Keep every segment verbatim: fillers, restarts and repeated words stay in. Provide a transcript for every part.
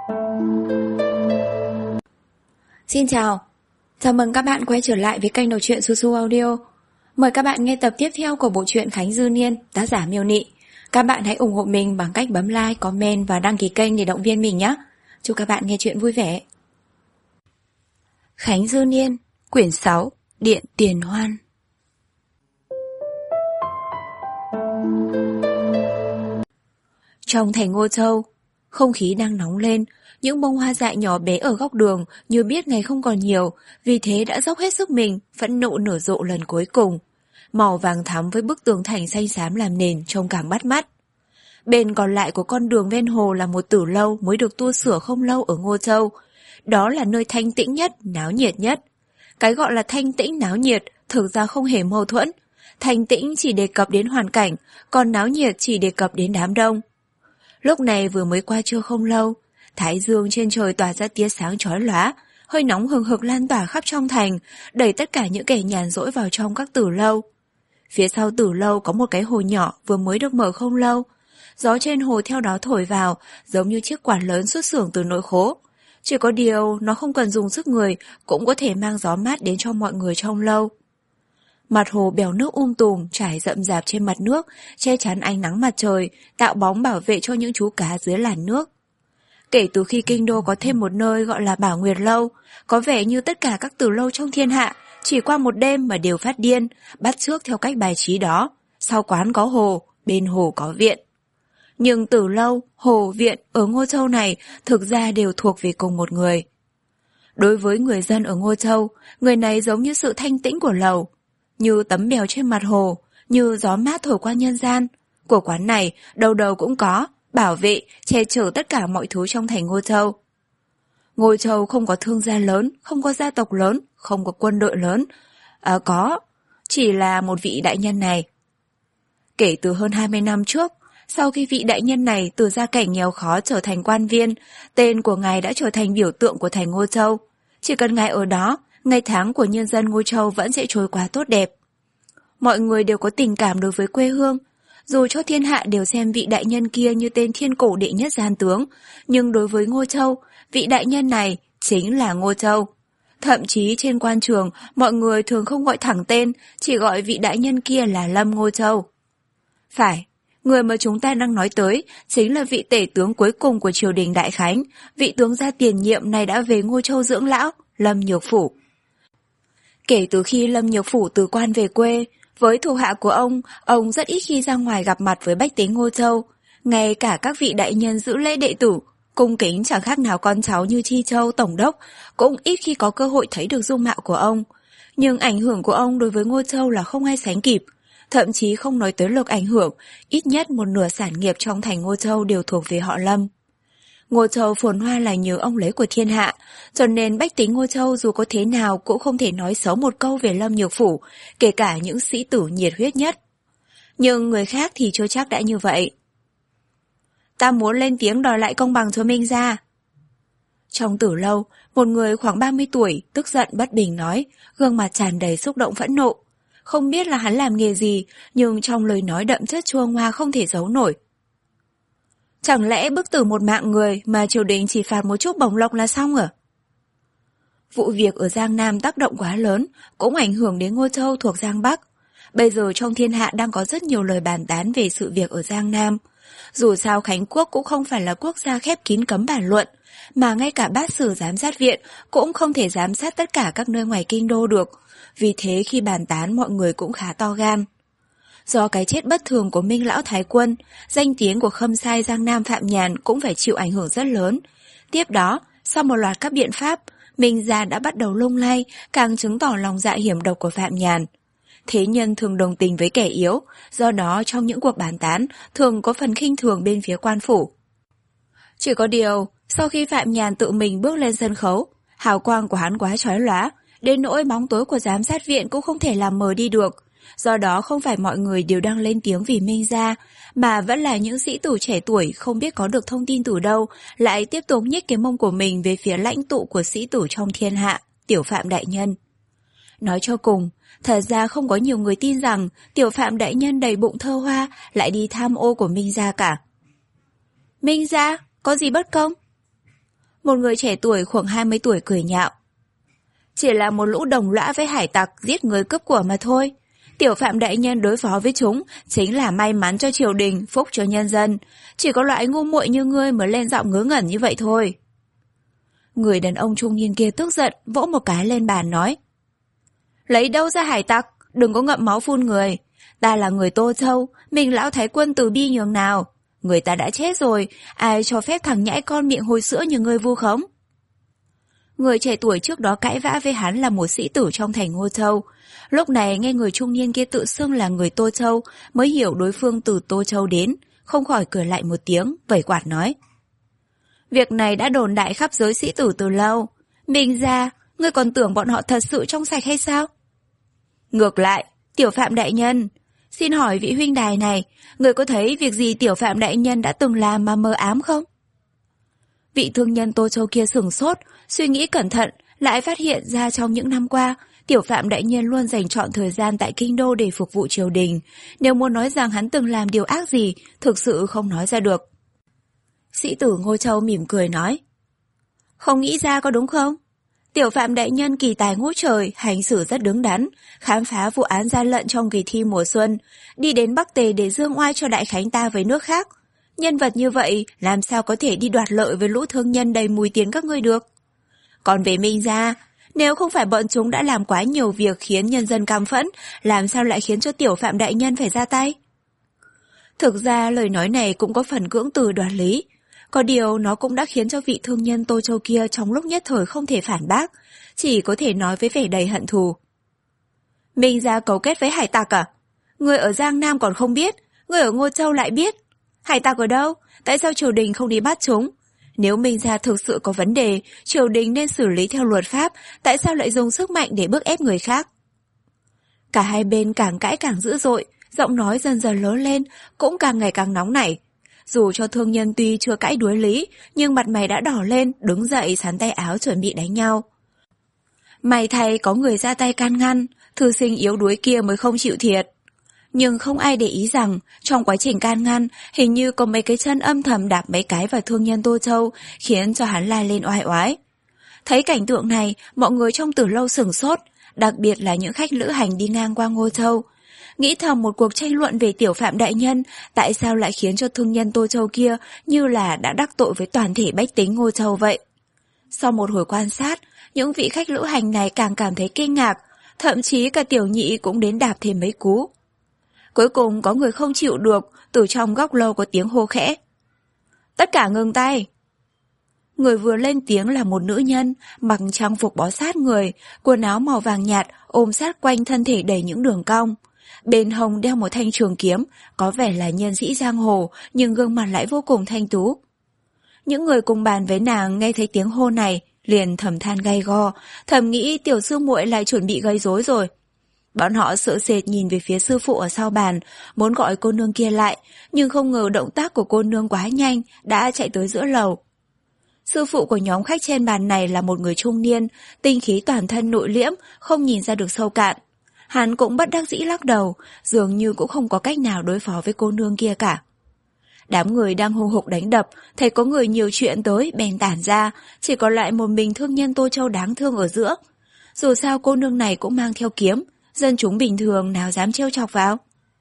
Xin chào, chào mừng các bạn quay trở lại với kênh đọc truyện Su Su Audio. Mời các bạn nghe tập tiếp theo của bộ truyện Khánh Dư Niên, tác giả Miêu Nị. Các bạn hãy ủng hộ mình bằng cách bấm like, comment và đăng ký kênh để động viên mình nhé. Chúc các bạn nghe truyện vui vẻ. Khánh Dư Niên, quyển sáu, Điện Tiền Hoan. Trong thành Ngô Châu, không khí đang nóng lên. Những bông hoa dại nhỏ bé ở góc đường như biết ngày không còn nhiều, vì thế đã dốc hết sức mình, phẫn nộ nở rộ lần cuối cùng. Màu vàng thắm với bức tường thành xanh xám làm nền trông càng bắt mắt. Bên còn lại của con đường ven hồ là một tử lâu mới được tu sửa không lâu ở Ngô Châu. Đó là nơi thanh tĩnh nhất, náo nhiệt nhất. Cái gọi là thanh tĩnh náo nhiệt thực ra không hề mâu thuẫn. Thanh tĩnh chỉ đề cập đến hoàn cảnh, còn náo nhiệt chỉ đề cập đến đám đông. Lúc này vừa mới qua trưa không lâu, thái dương trên trời tỏa ra tia sáng chói lóa, hơi nóng hừng hực lan tỏa khắp trong thành, đẩy tất cả những kẻ nhàn rỗi vào trong các tử lâu. Phía sau tử lâu có một cái hồ nhỏ vừa mới được mở không lâu. Gió trên hồ theo đó thổi vào, giống như chiếc quạt lớn xuất xưởng từ nội khố. Chỉ có điều nó không cần dùng sức người, cũng có thể mang gió mát đến cho mọi người trong lâu. Mặt hồ bèo nước um tùm, trải rậm rạp trên mặt nước, che chắn ánh nắng mặt trời, tạo bóng bảo vệ cho những chú cá dưới làn nước. Kể từ khi kinh đô có thêm một nơi gọi là Bảo Nguyệt Lâu, có vẻ như tất cả các tử lâu trong thiên hạ chỉ qua một đêm mà đều phát điên, bắt chước theo cách bài trí đó. Sau quán có hồ, bên hồ có viện. Nhưng tử lâu, hồ, viện ở Ngô Châu này thực ra đều thuộc về cùng một người. Đối với người dân ở Ngô Châu, người này giống như sự thanh tĩnh của lầu, như tấm bèo trên mặt hồ, như gió mát thổi qua nhân gian. Của quán này, đầu đầu cũng có, bảo vệ, che chở tất cả mọi thứ trong thành Ngô Châu. Ngô Châu không có thương gia lớn, không có gia tộc lớn, không có quân đội lớn. À có, chỉ là một vị đại nhân này. Kể từ hơn hai mươi năm trước, sau khi vị đại nhân này từ gia cảnh nghèo khó trở thành quan viên, tên của ngài đã trở thành biểu tượng của thành Ngô Châu. Chỉ cần ngài ở đó, ngày tháng của nhân dân Ngô Châu vẫn sẽ trôi qua tốt đẹp. Mọi người đều có tình cảm đối với quê hương. Dù cho thiên hạ đều xem vị đại nhân kia như tên thiên cổ đệ nhất gian tướng, nhưng đối với Ngô Châu, vị đại nhân này chính là Ngô Châu. Thậm chí trên quan trường, mọi người thường không gọi thẳng tên, chỉ gọi vị đại nhân kia là Lâm Ngô Châu. Phải, người mà chúng ta đang nói tới chính là vị tể tướng cuối cùng của triều đình Đại Khánh, vị tướng gia tiền nhiệm này đã về Ngô Châu dưỡng lão, Lâm Nhược Phủ. Kể từ khi Lâm Nhược Phủ từ quan về quê, với thuộc hạ của ông, ông rất ít khi ra ngoài gặp mặt với bách tính Ngô Châu. Ngay cả các vị đại nhân giữ lễ đệ tử, cung kính chẳng khác nào con cháu như Chi Châu, Tổng đốc, cũng ít khi có cơ hội thấy được dung mạo của ông. Nhưng ảnh hưởng của ông đối với Ngô Châu là không ai sánh kịp. Thậm chí không nói tới lực ảnh hưởng, ít nhất một nửa sản nghiệp trong thành Ngô Châu đều thuộc về họ Lâm. Ngô Châu phồn hoa là nhờ ông lấy của thiên hạ, cho nên bách tính Ngô Châu dù có thế nào cũng không thể nói xấu một câu về Lâm Nhược Phủ, kể cả những sĩ tử nhiệt huyết nhất. Nhưng người khác thì chưa chắc đã như vậy. Ta muốn lên tiếng đòi lại công bằng cho Minh gia. Trong tử lâu, một người khoảng ba mươi tuổi, tức giận bất bình nói, gương mặt tràn đầy xúc động phẫn nộ. Không biết là hắn làm nghề gì, nhưng trong lời nói đậm chất chua ngoa không thể giấu nổi. Chẳng lẽ bức tử một mạng người mà triều đình chỉ phạt một chút bổng lộc là xong à? Vụ việc ở Giang Nam tác động quá lớn, cũng ảnh hưởng đến Ngô Châu thuộc Giang Bắc. Bây giờ trong thiên hạ đang có rất nhiều lời bàn tán về sự việc ở Giang Nam. Dù sao Khánh Quốc cũng không phải là quốc gia khép kín cấm bàn luận, mà ngay cả bát sử giám sát viện cũng không thể giám sát tất cả các nơi ngoài kinh đô được. Vì thế khi bàn tán mọi người cũng khá to gan. Do cái chết bất thường của Minh Lão Thái Quân, danh tiếng của khâm sai Giang Nam Phạm Nhàn cũng phải chịu ảnh hưởng rất lớn. Tiếp đó, sau một loạt các biện pháp, Minh gia đã bắt đầu lung lay, càng chứng tỏ lòng dạ hiểm độc của Phạm Nhàn. Thế nhân thường đồng tình với kẻ yếu, do đó trong những cuộc bàn tán thường có phần khinh thường bên phía quan phủ. Chỉ có điều, sau khi Phạm Nhàn tự mình bước lên sân khấu, hào quang của hắn quá chói lóa, đến nỗi bóng tối của giám sát viện cũng không thể làm mờ đi được. Do đó không phải mọi người đều đang lên tiếng vì Minh gia, mà vẫn là những sĩ tử trẻ tuổi không biết có được thông tin từ đâu, lại tiếp tục nhích cái mông của mình về phía lãnh tụ của sĩ tử trong thiên hạ, Tiểu Phạm đại nhân. Nói cho cùng, thật ra không có nhiều người tin rằng Tiểu Phạm đại nhân đầy bụng thơ hoa lại đi tham ô của Minh gia cả. Minh gia, có gì bất công? Một người trẻ tuổi khoảng hai mươi tuổi cười nhạo. Chỉ là một lũ đồng lõa với hải tặc giết người cướp của mà thôi. Tiểu Phạm đại nhân đối phó với chúng chính là may mắn cho triều đình, phúc cho nhân dân. Chỉ có loại ngu muội như ngươi mới lên giọng ngớ ngẩn như vậy thôi. Người đàn ông trung niên kia tức giận, vỗ một cái lên bàn nói. Lấy đâu ra hải tặc, đừng có ngậm máu phun người. Ta là người Tô Châu, mình lão thái quân từ bi nhường nào. Người ta đã chết rồi, ai cho phép thằng nhãi con miệng hôi sữa như ngươi vu khống. Người trẻ tuổi trước đó cãi vã với hắn là một sĩ tử trong thành Ngô Châu. Lúc này nghe người trung niên kia tự xưng là người Tô Châu, mới hiểu đối phương từ Tô Châu đến, không khỏi cười lại một tiếng, vẩy quạt nói. Việc này đã đồn đại khắp giới sĩ tử từ lâu. Mình ra, ngươi còn tưởng bọn họ thật sự trong sạch hay sao? Ngược lại, Tiểu Phạm đại nhân, xin hỏi vị huynh đài này, người có thấy việc gì Tiểu Phạm đại nhân đã từng làm mà mơ ám không? Vị thương nhân Tô Châu kia sửng sốt, suy nghĩ cẩn thận, lại phát hiện ra trong những năm qua, Tiểu Phạm đại nhân luôn dành trọn thời gian tại kinh đô để phục vụ triều đình. Nếu muốn nói rằng hắn từng làm điều ác gì, thực sự không nói ra được. Sĩ tử Ngô Châu mỉm cười nói. Không nghĩ ra có đúng không? Tiểu Phạm đại nhân kỳ tài ngút trời, hành xử rất đứng đắn, khám phá vụ án gian lận trong kỳ thi mùa xuân, đi đến Bắc Tề để dương oai cho đại khánh ta với nước khác. Nhân vật như vậy làm sao có thể đi đoạt lợi với lũ thương nhân đầy mùi tiền các ngươi được? Còn về Minh gia, nếu không phải bọn chúng đã làm quá nhiều việc khiến nhân dân căm phẫn, làm sao lại khiến cho Tiểu Phạm đại nhân phải ra tay? Thực ra lời nói này cũng có phần cưỡng từ đoạt lý. Có điều nó cũng đã khiến cho vị thương nhân Tô Châu kia trong lúc nhất thời không thể phản bác, chỉ có thể nói với vẻ đầy hận thù. Minh gia cấu kết với hải tặc à? Người ở Giang Nam còn không biết, người ở Ngô Châu lại biết. Hải tặc ở đâu? Tại sao triều đình không đi bắt chúng? Nếu Minh gia thực sự có vấn đề, triều đình nên xử lý theo luật pháp, tại sao lại dùng sức mạnh để bức ép người khác? Cả hai bên càng cãi càng dữ dội, giọng nói dần dần lớn lên, cũng càng ngày càng nóng nảy. Dù cho thương nhân tuy chưa cãi đuối lý, nhưng mặt mày đã đỏ lên, đứng dậy sắn tay áo chuẩn bị đánh nhau. May thay có người ra tay can ngăn, thư sinh yếu đuối kia mới không chịu thiệt. Nhưng không ai để ý rằng, trong quá trình can ngăn, hình như có mấy cái chân âm thầm đạp mấy cái vào thương nhân Tô Châu, khiến cho hắn la lên oai oái. Thấy cảnh tượng này, mọi người trong từ lâu sửng sốt, đặc biệt là những khách lữ hành đi ngang qua Ngô Châu. Nghĩ thầm một cuộc tranh luận về Tiểu Phạm đại nhân, tại sao lại khiến cho thương nhân Tô Châu kia như là đã đắc tội với toàn thể bách tính Ngô Châu vậy. Sau một hồi quan sát, những vị khách lữ hành này càng cảm thấy kinh ngạc, thậm chí cả tiểu nhị cũng đến đạp thêm mấy cú. Cuối cùng có người không chịu được, từ trong góc lâu có tiếng hô khẽ. Tất cả ngừng tay! Người vừa lên tiếng là một nữ nhân, mặc trang phục bó sát người, quần áo màu vàng nhạt, ôm sát quanh thân thể đầy những đường cong. Bên hông đeo một thanh trường kiếm, có vẻ là nhân sĩ giang hồ, nhưng gương mặt lại vô cùng thanh tú. Những người cùng bàn với nàng nghe thấy tiếng hô này, liền thầm than gay go, thầm nghĩ tiểu sư muội lại chuẩn bị gây rối rồi. Bọn họ sợ sệt nhìn về phía sư phụ ở sau bàn, muốn gọi cô nương kia lại, nhưng không ngờ động tác của cô nương quá nhanh, đã chạy tới giữa lầu. Sư phụ của nhóm khách trên bàn này là một người trung niên, tinh khí toàn thân nội liễm, không nhìn ra được sâu cạn. Hắn cũng bất đắc dĩ lắc đầu, dường như cũng không có cách nào đối phó với cô nương kia cả. Đám người đang hô hục đánh đập, thấy có người nhiều chuyện tới, bèn tản ra, chỉ còn lại một mình thương nhân Tô Châu đáng thương ở giữa. Dù sao cô nương này cũng mang theo kiếm, dân chúng bình thường nào dám trêu chọc vào.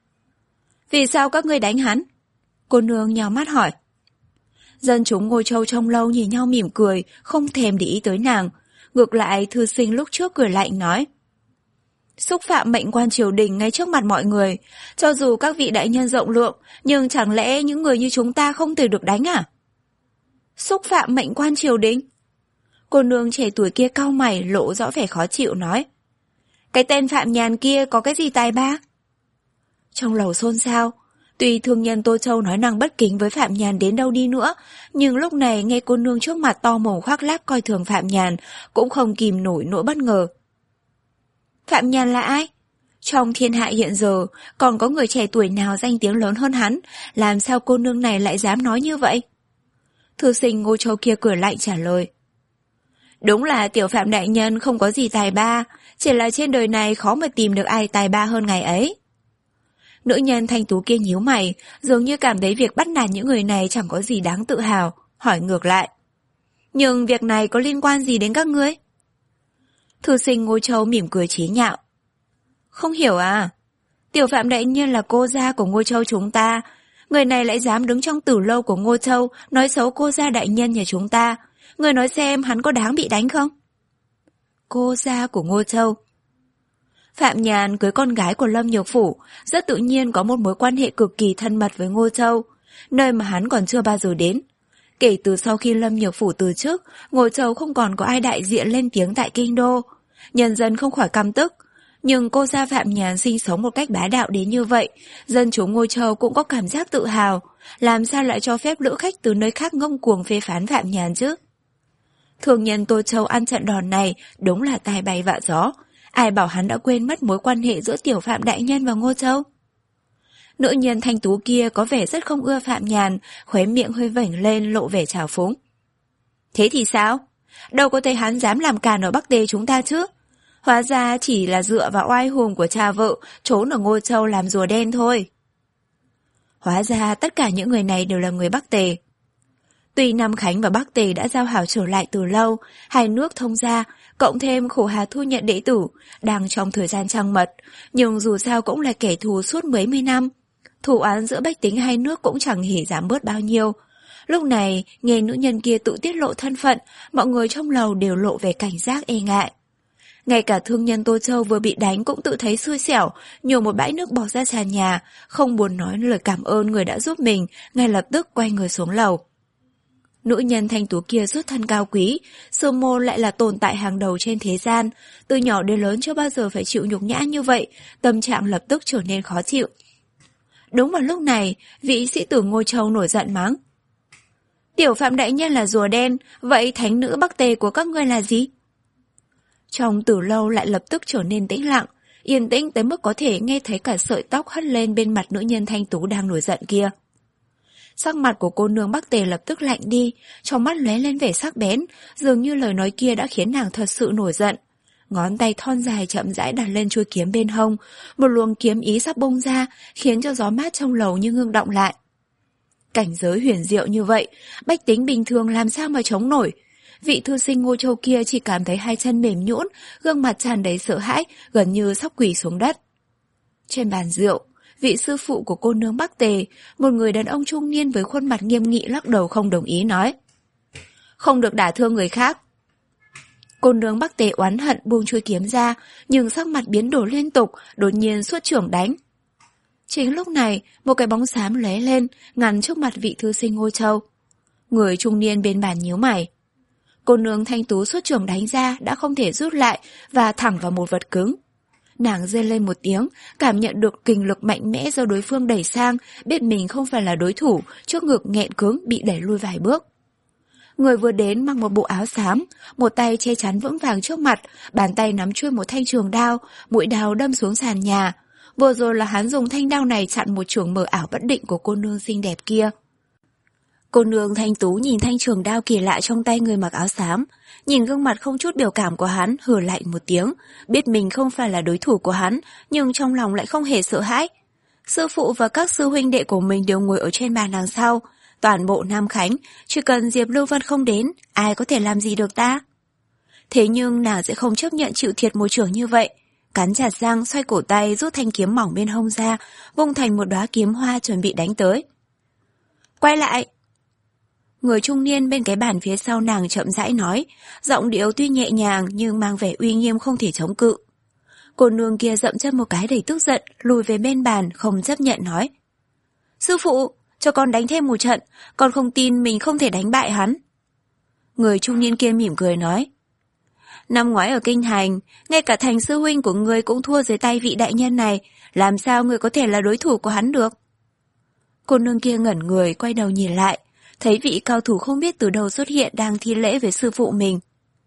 Vì sao các ngươi đánh hắn? Cô nương nhào mắt hỏi. Dân chúng Ngô Châu trông lâu nhìn nhau mỉm cười, không thèm để ý tới nàng. Ngược lại thư sinh lúc trước cười lạnh nói. Xúc phạm mệnh quan triều đình ngay trước mặt mọi người, cho dù các vị đại nhân rộng lượng, nhưng chẳng lẽ những người như chúng ta không thể được đánh à? Xúc phạm mệnh quan triều đình? Cô nương trẻ tuổi kia cau mày lộ rõ vẻ khó chịu nói. Cái tên Phạm Nhàn kia có cái gì tài ba? Trong lầu xôn xao, tuy thương nhân Tô Châu nói năng bất kính với Phạm Nhàn đến đâu đi nữa, nhưng lúc này nghe cô nương trước mặt to mồm khoác lác coi thường Phạm Nhàn, cũng không kìm nổi nỗi bất ngờ. Phạm Nhàn là ai? Trong thiên hạ hiện giờ, còn có người trẻ tuổi nào danh tiếng lớn hơn hắn, làm sao cô nương này lại dám nói như vậy? Thư sinh Ngô Châu kia cười lạnh trả lời. Đúng là Tiểu Phạm đại nhân không có gì tài ba, chỉ là trên đời này khó mà tìm được ai tài ba hơn ngày ấy. Nữ nhân thanh tú kia nhíu mày, dường như cảm thấy việc bắt nạt những người này chẳng có gì đáng tự hào, hỏi ngược lại. Nhưng việc này có liên quan gì đến các ngươi? Thư sinh Ngô Châu mỉm cười chế nhạo. Không hiểu à? Tiểu Phạm đại nhân là cô gia của Ngô Châu chúng ta. Người này lại dám đứng trong tử lâu của Ngô Châu nói xấu cô gia đại nhân nhà chúng ta. Người nói xem hắn có đáng bị đánh không? Cô gia của Ngô Châu. Phạm Nhàn cưới con gái của Lâm Nhược Phủ, rất tự nhiên có một mối quan hệ cực kỳ thân mật với Ngô Châu, nơi mà hắn còn chưa bao giờ đến. Kể từ sau khi Lâm Nhược Phủ từ chức, Ngô Châu không còn có ai đại diện lên tiếng tại kinh đô. Nhân dân không khỏi căm tức. Nhưng cô gia Phạm Nhàn sinh sống một cách bá đạo đến như vậy, dân chúng Ngô Châu cũng có cảm giác tự hào. Làm sao lại cho phép lữ khách từ nơi khác ngông cuồng phê phán Phạm Nhàn chứ? Thương nhân Tô Châu ăn trận đòn này đúng là tai bay vạ gió. Ai bảo hắn đã quên mất mối quan hệ giữa Tiểu Phạm đại nhân và Ngô Châu? Nữ nhân thanh tú kia có vẻ rất không ưa Phạm Nhàn, khóe miệng hơi vểnh lên lộ vẻ trào phúng. Thế thì sao? Đâu có thấy hắn dám làm càn ở Bắc Tề chúng ta chứ? Hóa ra chỉ là dựa vào oai hùng của cha vợ trốn ở Ngô Châu làm rùa đen thôi. Hóa ra tất cả những người này đều là người Bắc Tề. Tuy Nam Khánh và Bắc Tề đã giao hảo trở lại từ lâu, hai nước thông gia, cộng thêm Khổ Hà thu nhận đệ tử, đang trong thời gian trăng mật, nhưng dù sao cũng là kẻ thù suốt mấy mươi năm. Thù oán giữa bách tính hai nước cũng chẳng hề giảm bớt bao nhiêu. Lúc này, nghe nữ nhân kia tự tiết lộ thân phận, mọi người trong lầu đều lộ vẻ cảnh giác e ngại. Ngay cả thương nhân Tô Châu vừa bị đánh cũng tự thấy xui xẻo, nhổ một bãi nước bỏ ra sàn nhà, không buồn nói lời cảm ơn người đã giúp mình, ngay lập tức quay người xuống lầu. Nữ nhân thanh tú kia xuất thân cao quý, sư môn lại là tồn tại hàng đầu trên thế gian, từ nhỏ đến lớn chưa bao giờ phải chịu nhục nhã như vậy, tâm trạng lập tức trở nên khó chịu. Đúng vào lúc này, vị sĩ tử Ngô Châu nổi giận mắng. Tiểu Phạm đại nhân là rùa đen, vậy thánh nữ Bắc Tề của các ngươi là gì? Trong tử lâu lại lập tức trở nên tĩnh lặng, yên tĩnh tới mức có thể nghe thấy cả sợi tóc hất lên bên mặt nữ nhân thanh tú đang nổi giận kia. Sắc mặt của cô nương Bắc Tề lập tức lạnh đi, trong mắt lóe lên vẻ sắc bén, dường như lời nói kia đã khiến nàng thật sự nổi giận. Ngón tay thon dài chậm rãi đặt lên chuôi kiếm bên hông, một luồng kiếm ý sắp bung ra, khiến cho gió mát trong lầu như ngưng động lại. Cảnh giới huyền diệu như vậy, bách tính bình thường làm sao mà chống nổi? Vị thư sinh Ngô Châu kia chỉ cảm thấy hai chân mềm nhũn, gương mặt tràn đầy sợ hãi, gần như sắp quỳ xuống đất. Trên bàn rượu, vị sư phụ của cô nương Bắc Tề, một người đàn ông trung niên với khuôn mặt nghiêm nghị lắc đầu không đồng ý nói. Không được đả thương người khác. Cô nương Bắc Tề oán hận buông chuôi kiếm ra, nhưng sắc mặt biến đổi liên tục, đột nhiên xuất trưởng đánh. Chính lúc này, một cái bóng xám lóe lên, ngăn trước mặt vị thư sinh Ngô Châu. Người trung niên bên bàn nhíu mày. Cô nương thanh tú xuất trưởng đánh ra đã không thể rút lại và thẳng vào một vật cứng. Nàng rên lên một tiếng, cảm nhận được kình lực mạnh mẽ do đối phương đẩy sang, biết mình không phải là đối thủ, trước ngực nghẹn cứng bị đẩy lui vài bước. Người vừa đến mặc một bộ áo xám, một tay che chắn vững vàng trước mặt, bàn tay nắm chuôi một thanh trường đao, mũi đao đâm xuống sàn nhà. Vừa rồi là hắn dùng thanh đao này chặn một chưởng mờ ảo bất định của cô nương xinh đẹp kia. Cô nương thanh tú nhìn thanh trường đao kỳ lạ trong tay người mặc áo xám, nhìn gương mặt không chút biểu cảm của hắn, hừ lạnh một tiếng, biết mình không phải là đối thủ của hắn, nhưng trong lòng lại không hề sợ hãi. Sư phụ và các sư huynh đệ của mình đều ngồi ở trên bàn đằng sau, toàn bộ Nam Khánh, chỉ cần Diệp Lưu Vân không đến, ai có thể làm gì được ta? Thế nhưng nàng sẽ không chấp nhận chịu thiệt một chưởng như vậy. Cắn chặt răng, xoay cổ tay, rút thanh kiếm mỏng bên hông ra, vung thành một đóa kiếm hoa chuẩn bị đánh tới. Quay lại! Người trung niên bên cái bàn phía sau nàng chậm rãi nói, giọng điệu tuy nhẹ nhàng nhưng mang vẻ uy nghiêm không thể chống cự. Cô nương kia dậm chân một cái đầy tức giận, lùi về bên bàn, không chấp nhận nói. Sư phụ, cho con đánh thêm một trận, con không tin mình không thể đánh bại hắn. Người trung niên kia mỉm cười nói. Năm ngoái ở Kinh Thành, ngay cả thành sư huynh của ngươi cũng thua dưới tay vị đại nhân này, làm sao ngươi có thể là đối thủ của hắn được? Cô nương kia ngẩn người, quay đầu nhìn lại, thấy vị cao thủ không biết từ đâu xuất hiện đang thi lễ với sư phụ mình.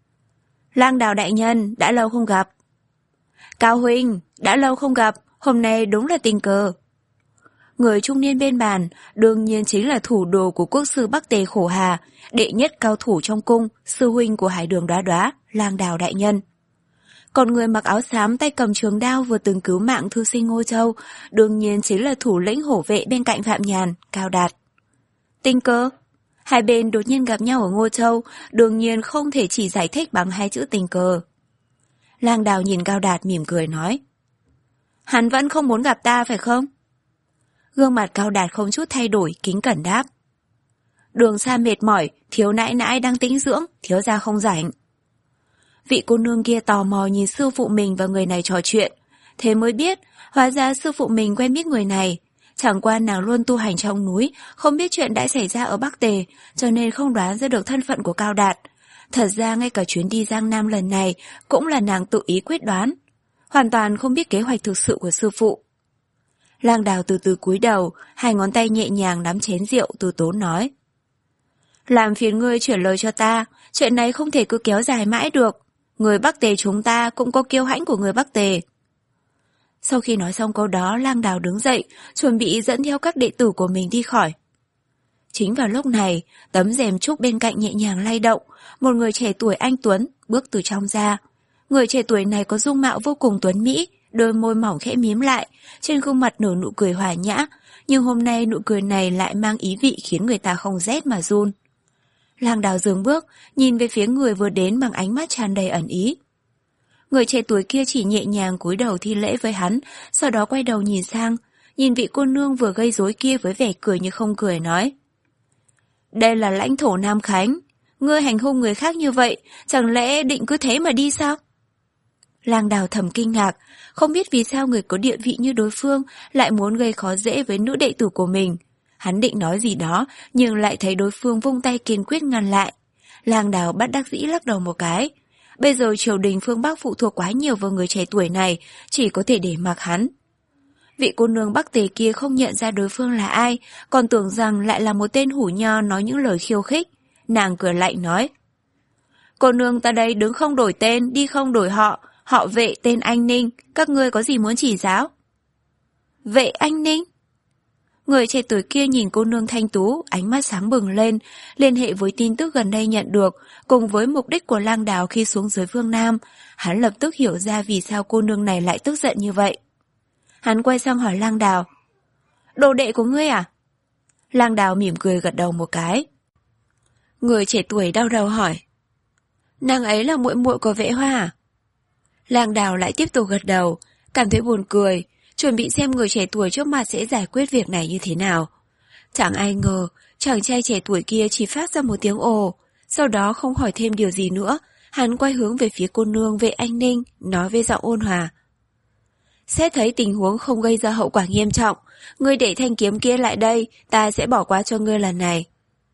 Lang Đào đại nhân, đã lâu không gặp. Cao huynh, đã lâu không gặp, hôm nay đúng là tình cờ. Người trung niên bên bàn, đương nhiên chính là thủ đồ của quốc sư Bắc Tề Khổ Hà, đệ nhất cao thủ trong cung, sư huynh của Hải Đường Đóa Đóa, Lang Đào đại nhân. Còn người mặc áo xám tay cầm trường đao vừa từng cứu mạng thư sinh Ngô Châu, đương nhiên chính là thủ lĩnh hổ vệ bên cạnh Phạm Nhàn, Cao Đạt. Tình cờ? Hai bên đột nhiên gặp nhau ở Ngô Châu, đương nhiên không thể chỉ giải thích bằng hai chữ tình cờ. Lang Đào nhìn Cao Đạt mỉm cười nói. Hắn vẫn không muốn gặp ta phải không? Gương mặt Cao Đạt không chút thay đổi, kính cẩn đáp. Đường xa mệt mỏi, thiếu nãi nãi đang tĩnh dưỡng, thiếu gia không rảnh. Vị cô nương kia tò mò nhìn sư phụ mình và người này trò chuyện. Thế mới biết, hóa ra sư phụ mình quen biết người này. Chẳng qua nàng luôn tu hành trong núi, không biết chuyện đã xảy ra ở Bắc Tề, cho nên không đoán ra được thân phận của Cao Đạt. Thật ra ngay cả chuyến đi Giang Nam lần này cũng là nàng tự ý quyết đoán. Hoàn toàn không biết kế hoạch thực sự của sư phụ. Lang Đào từ từ cúi đầu, hai ngón tay nhẹ nhàng nắm chén rượu, từ tốn nói. Làm phiền ngươi chuyển lời cho ta, chuyện này không thể cứ kéo dài mãi được. Người Bắc Tề chúng ta cũng có kiêu hãnh của người Bắc Tề. Sau khi nói xong câu đó, Lang Đào đứng dậy, chuẩn bị dẫn theo các đệ tử của mình đi khỏi. Chính vào lúc này, tấm rèm trúc bên cạnh nhẹ nhàng lay động, một người trẻ tuổi anh tuấn bước từ trong ra. Người trẻ tuổi này có dung mạo vô cùng tuấn mỹ, đôi môi mỏng khẽ mím lại, trên gương mặt nở nụ cười hòa nhã, nhưng hôm nay nụ cười này lại mang ý vị khiến người ta không rét mà run. Lang Đào dừng bước, nhìn về phía người vừa đến bằng ánh mắt tràn đầy ẩn ý. Người trẻ tuổi kia chỉ nhẹ nhàng cúi đầu thi lễ với hắn, sau đó quay đầu nhìn sang, nhìn vị cô nương vừa gây rối kia với vẻ cười như không cười nói. Đây là lãnh thổ Nam Khánh, ngươi hành hung người khác như vậy, chẳng lẽ định cứ thế mà đi sao? Lang Đào thầm kinh ngạc, không biết vì sao người có địa vị như đối phương lại muốn gây khó dễ với nữ đệ tử của mình. Hắn định nói gì đó, nhưng lại thấy đối phương vung tay kiên quyết ngăn lại. Lang Đào bất đắc dĩ lắc đầu một cái. Bây giờ triều đình phương Bắc phụ thuộc quá nhiều vào người trẻ tuổi này, chỉ có thể để mặc hắn. Vị cô nương Bắc Tề kia không nhận ra đối phương là ai, còn tưởng rằng lại là một tên hủ nho nói những lời khiêu khích. Nàng cười lạnh nói. Cô nương ta đây đứng không đổi tên, đi không đổi họ, họ Vệ tên Anh Ninh, các ngươi có gì muốn chỉ giáo? Vệ Anh Ninh? Người trẻ tuổi kia nhìn cô nương thanh tú, ánh mắt sáng bừng lên, liên hệ với tin tức gần đây nhận được, cùng với mục đích của Lang Đào khi xuống dưới phương Nam, hắn lập tức hiểu ra vì sao cô nương này lại tức giận như vậy. Hắn quay sang hỏi Lang Đào, đồ đệ của ngươi à? Lang Đào mỉm cười gật đầu một cái. Người trẻ tuổi đau đầu hỏi, nàng ấy là muội muội của Vệ Hoa à? Lang Đào lại tiếp tục gật đầu, cảm thấy buồn cười, chuẩn bị xem người trẻ tuổi trước mặt sẽ giải quyết việc này như thế nào. Chẳng ai ngờ, chàng trai trẻ tuổi kia chỉ phát ra một tiếng ồ, sau đó không hỏi thêm điều gì nữa, hắn quay hướng về phía cô nương Vệ Anh Ninh, nói với giọng ôn hòa. Xét thấy tình huống không gây ra hậu quả nghiêm trọng, ngươi để thanh kiếm kia lại đây, ta sẽ bỏ qua cho ngươi lần này.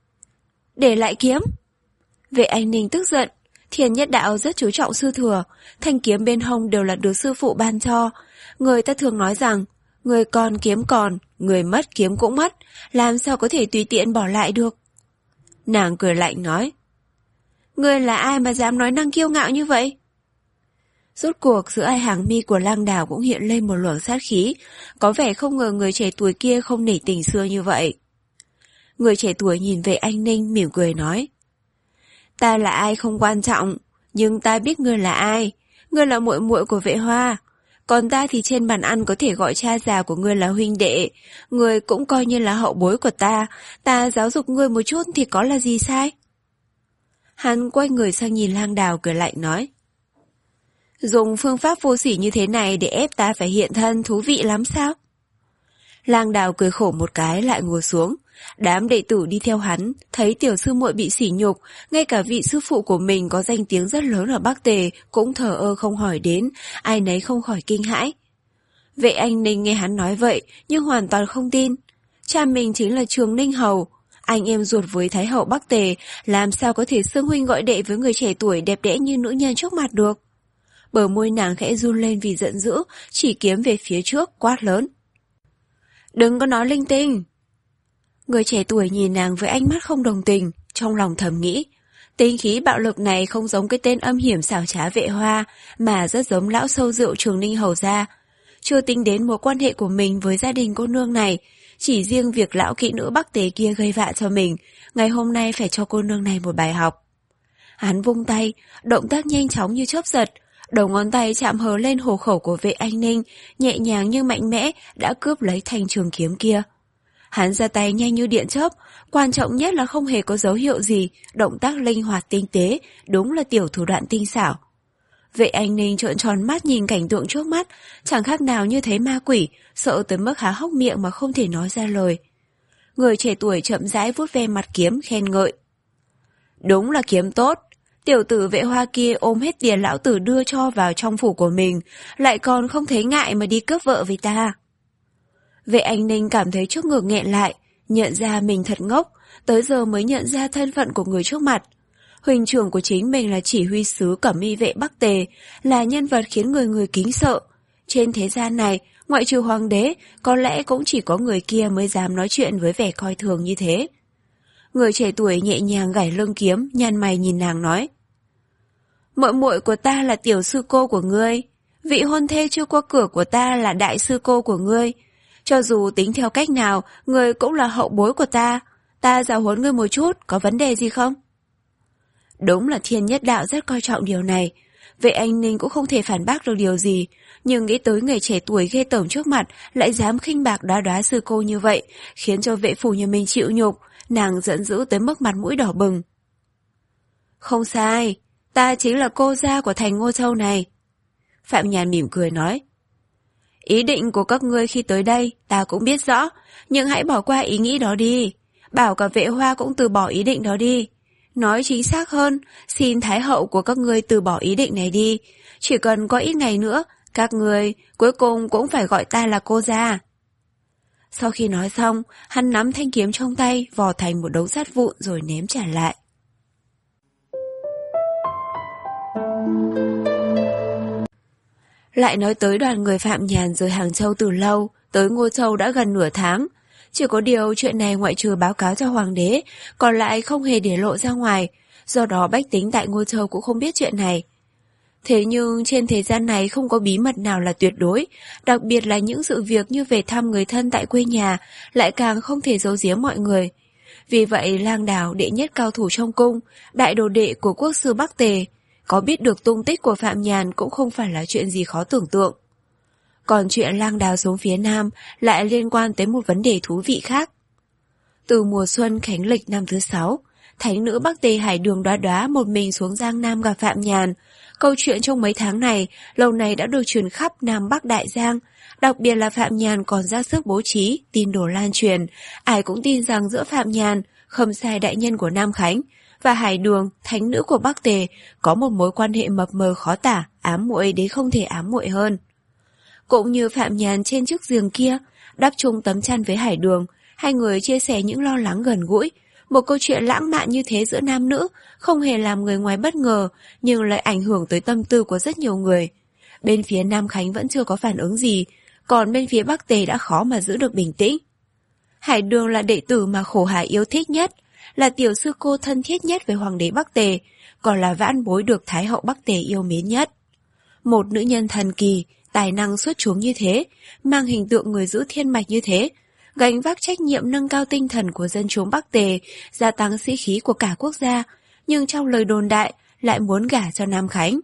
Để lại kiếm? Vệ Anh Ninh tức giận, Thiên Nhất Đạo rất chú trọng sư thừa, thanh kiếm bên hông đều là được sư phụ ban cho. Người ta thường nói rằng, người còn kiếm còn, người mất kiếm cũng mất, làm sao có thể tùy tiện bỏ lại được. Nàng cười lạnh nói, ngươi là ai mà dám nói năng kiêu ngạo như vậy? Rốt cuộc giữa hai hàng mi của Lang Đào cũng hiện lên một luồng sát khí, có vẻ không ngờ người trẻ tuổi kia không nể tình xưa như vậy. Người trẻ tuổi nhìn về Anh Ninh mỉm cười nói, ta là ai không quan trọng, nhưng ta biết ngươi là ai, ngươi là muội muội của Vệ Hoa, còn ta thì trên bàn ăn có thể gọi cha già của ngươi là huynh đệ, ngươi cũng coi như là hậu bối của ta, ta giáo dục ngươi một chút thì có là gì sai? Hắn quay người sang nhìn Lang Đào cười lạnh nói, dùng phương pháp vô sỉ như thế này để ép ta phải hiện thân thú vị lắm sao? Lang Đào cười khổ một cái lại ngồi xuống. Đám đệ tử đi theo hắn, thấy tiểu sư muội bị sỉ nhục, ngay cả vị sư phụ của mình có danh tiếng rất lớn ở Bắc Tề cũng thờ ơ không hỏi đến, ai nấy không khỏi kinh hãi. Vệ Anh Ninh nghe hắn nói vậy, nhưng hoàn toàn không tin. Cha mình chính là Trường Ninh Hầu, anh em ruột với Thái hậu Bắc Tề, làm sao có thể xưng huynh gọi đệ với người trẻ tuổi đẹp đẽ như nữ nhân trước mặt được. Bờ môi nàng khẽ run lên vì giận dữ, chỉ kiếm về phía trước quát lớn. Đừng có nói linh tinh. Người trẻ tuổi nhìn nàng với ánh mắt không đồng tình, trong lòng thầm nghĩ, tính khí bạo lực này không giống cái tên âm hiểm xảo trá Vệ Hoa, mà rất giống lão sâu rượu Trường Ninh Hầu gia. Chưa tính đến mối quan hệ của mình với gia đình cô nương này, chỉ riêng việc lão kỹ nữ Bắc Tề kia gây vạ cho mình, ngày hôm nay phải cho cô nương này một bài học. Hắn vung tay, động tác nhanh chóng như chớp giật, đầu ngón tay chạm hờ lên hổ khẩu của Vệ Anh Ninh, nhẹ nhàng nhưng mạnh mẽ đã cướp lấy thanh trường kiếm kia. Hắn ra tay nhanh như điện chớp, quan trọng nhất là không hề có dấu hiệu gì, động tác linh hoạt tinh tế, đúng là tiểu thủ đoạn tinh xảo. Vệ Anh Ninh trợn tròn mắt nhìn cảnh tượng trước mắt, chẳng khác nào như thấy ma quỷ, sợ tới mức há hốc miệng mà không thể nói ra lời. Người trẻ tuổi chậm rãi vuốt ve mặt kiếm khen ngợi. Đúng là kiếm tốt, tiểu tử Vệ Hoa kia ôm hết tiền lão tử đưa cho vào trong phủ của mình, lại còn không thấy ngại mà đi cướp vợ với ta. Vệ Anh Ninh cảm thấy trước ngực nghẹn lại, nhận ra mình thật ngốc, tới giờ mới nhận ra thân phận của người trước mặt. Huynh trưởng của chính mình là chỉ huy sứ Cẩm Y vệ Bắc Tề, là nhân vật khiến người người kính sợ. Trên thế gian này, ngoại trừ hoàng đế, có lẽ cũng chỉ có người kia mới dám nói chuyện với vẻ coi thường như thế. Người trẻ tuổi nhẹ nhàng gảy lưng kiếm, nhăn mày nhìn nàng nói. Muội muội của ta là tiểu sư cô của ngươi, vị hôn thê chưa qua cửa của ta là đại sư cô của ngươi. Cho dù tính theo cách nào, ngươi cũng là hậu bối của ta, ta giáo huấn ngươi một chút, có vấn đề gì không? Đúng là Thiên Nhất Đạo rất coi trọng điều này. Vệ Anh Ninh cũng không thể phản bác được điều gì, nhưng nghĩ tới người trẻ tuổi ghê tởm trước mặt lại dám khinh bạc đóa đóa sư cô như vậy, khiến cho vệ phủ nhà mình chịu nhục, nàng giận dữ tới mức mặt mũi đỏ bừng. Không sai, ta chính là cô gia của thành Ngô Châu này. Phạm Nhàn mỉm cười nói. Ý định của các ngươi khi tới đây ta cũng biết rõ, nhưng hãy bỏ qua ý nghĩ đó đi. Bảo cả Vệ Hoa cũng từ bỏ ý định đó đi. Nói chính xác hơn, xin Thái hậu của các ngươi từ bỏ ý định này đi. Chỉ cần có ít ngày nữa, các ngươi cuối cùng cũng phải gọi ta là cô gia. Sau khi nói xong, hắn nắm thanh kiếm trong tay, vò thành một đống sắt vụn rồi ném trả lại. Lại nói tới đoàn người Phạm Nhàn rời Hàng Châu từ lâu, tới Ngô Châu đã gần nửa tháng. Chỉ có điều chuyện này ngoại trừ báo cáo cho hoàng đế, còn lại không hề để lộ ra ngoài, do đó bách tính tại Ngô Châu cũng không biết chuyện này. Thế nhưng trên thế gian này không có bí mật nào là tuyệt đối, đặc biệt là những sự việc như về thăm người thân tại quê nhà, lại càng không thể giấu giếm mọi người. Vì vậy Lang Đào, đệ nhất cao thủ trong cung, đại đồ đệ của quốc sư Bắc Tề, có biết được tung tích của Phạm Nhàn cũng không phải là chuyện gì khó tưởng tượng. Còn chuyện Lang Đào xuống phía Nam lại liên quan tới một vấn đề thú vị khác. Từ mùa xuân khánh lịch năm thứ sáu, thánh nữ Bắc Tề Hải Đường Đoá Đoá một mình xuống Giang Nam gặp Phạm Nhàn. Câu chuyện trong mấy tháng này, lâu nay đã được truyền khắp Nam Bắc Đại Giang, đặc biệt là Phạm Nhàn còn ra sức bố trí, tin đồn lan truyền. Ai cũng tin rằng giữa Phạm Nhàn, Khâm Sai đại nhân của Nam Khánh, và Hải Đường, thánh nữ của Bắc Tề, có một mối quan hệ mập mờ khó tả, ám muội đến không thể ám muội hơn. Cũng như Phạm Nhàn trên chiếc giường kia, đắp chung tấm chăn với Hải Đường, hai người chia sẻ những lo lắng gần gũi. Một câu chuyện lãng mạn như thế giữa nam nữ không hề làm người ngoài bất ngờ, nhưng lại ảnh hưởng tới tâm tư của rất nhiều người. Bên phía Nam Khánh vẫn chưa có phản ứng gì, còn bên phía Bắc Tề đã khó mà giữ được bình tĩnh. Hải Đường là đệ tử mà Khổ Hải yêu thích nhất, là tiểu sư cô thân thiết nhất với hoàng đế Bắc Tề, còn là vãn bối được Thái hậu Bắc Tề yêu mến nhất. Một nữ nhân thần kỳ, tài năng xuất chúng như thế, mang hình tượng người giữ thiên mạch như thế, gánh vác trách nhiệm nâng cao tinh thần của dân chúng Bắc Tề, gia tăng sĩ khí của cả quốc gia, nhưng trong lời đồn đại lại muốn gả cho Nam Khánh.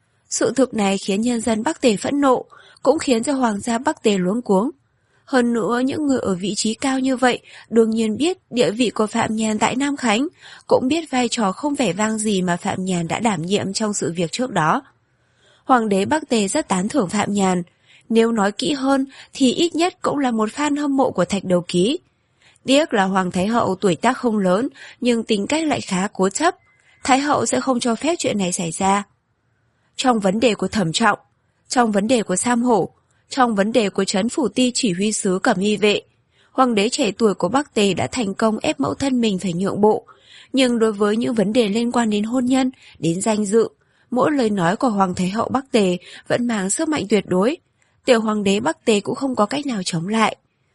Sự thực này khiến nhân dân Bắc Tề phẫn nộ, cũng khiến cho hoàng gia Bắc Tề luống cuống. Hơn nữa, những người ở vị trí cao như vậy đương nhiên biết địa vị của Phạm Nhàn tại Nam Khánh, cũng biết vai trò không vẻ vang gì mà Phạm Nhàn đã đảm nhiệm trong sự việc trước đó. Hoàng đế Bắc Tề rất tán thưởng Phạm Nhàn, nếu nói kỹ hơn thì ít nhất cũng là một fan hâm mộ của Thạch Đầu Ký. Tiếc là Hoàng Thái hậu tuổi tác không lớn, nhưng tính cách lại khá cố chấp, Thái hậu sẽ không cho phép chuyện này xảy ra. Trong vấn đề của Thẩm Trọng, trong vấn đề của Sam Hổ, trong vấn đề của Trấn Phủ Ti chỉ huy sứ Cẩm Y vệ, hoàng đế trẻ tuổi của Bắc Tề đã thành công ép mẫu thân mình phải nhượng bộ, nhưng đối với những vấn đề liên quan đến hôn nhân, đến danh dự, mỗi lời nói của Hoàng Thái hậu Bắc Tề vẫn mang sức mạnh tuyệt đối. Tiểu hoàng đế Bắc Tề cũng không có cách nào chống lại.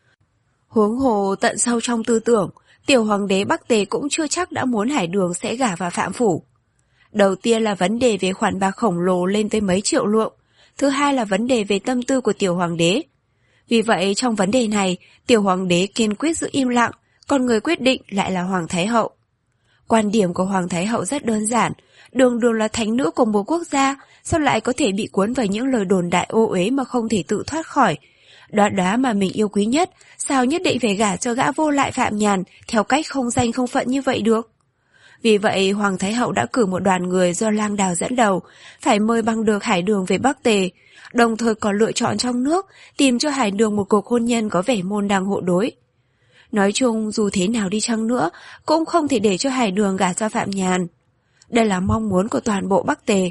Huống hồ tận sâu trong tư tưởng, tiểu hoàng đế Bắc Tề cũng chưa chắc đã muốn Hải Đường sẽ gả vào Phạm phủ. Đầu tiên là vấn đề về khoản bạc khổng lồ lên tới mấy triệu lượng, thứ hai là vấn đề về tâm tư của tiểu hoàng đế. Vì vậy trong vấn đề này, tiểu hoàng đế kiên quyết giữ im lặng, còn người quyết định lại là Hoàng Thái hậu. Quan điểm của Hoàng Thái hậu rất đơn giản, đường đường là thánh nữ của một quốc gia, sao lại có thể bị cuốn vào những lời đồn đại ô uế mà không thể tự thoát khỏi. Đóa đóa mà mình yêu quý nhất, sao nhất định phải gả cho gã vô lại Phạm Nhàn theo cách không danh không phận như vậy được? Vì vậy Hoàng Thái Hậu đã cử một đoàn người do Lang Đào dẫn đầu, phải mời bằng được Hải Đường về Bắc Tề, đồng thời còn lựa chọn trong nước, tìm cho Hải Đường một cuộc hôn nhân có vẻ môn đăng hộ đối. Nói chung dù thế nào đi chăng nữa, cũng không thể để cho Hải Đường gả cho Phạm Nhàn. Đây là mong muốn của toàn bộ Bắc Tề.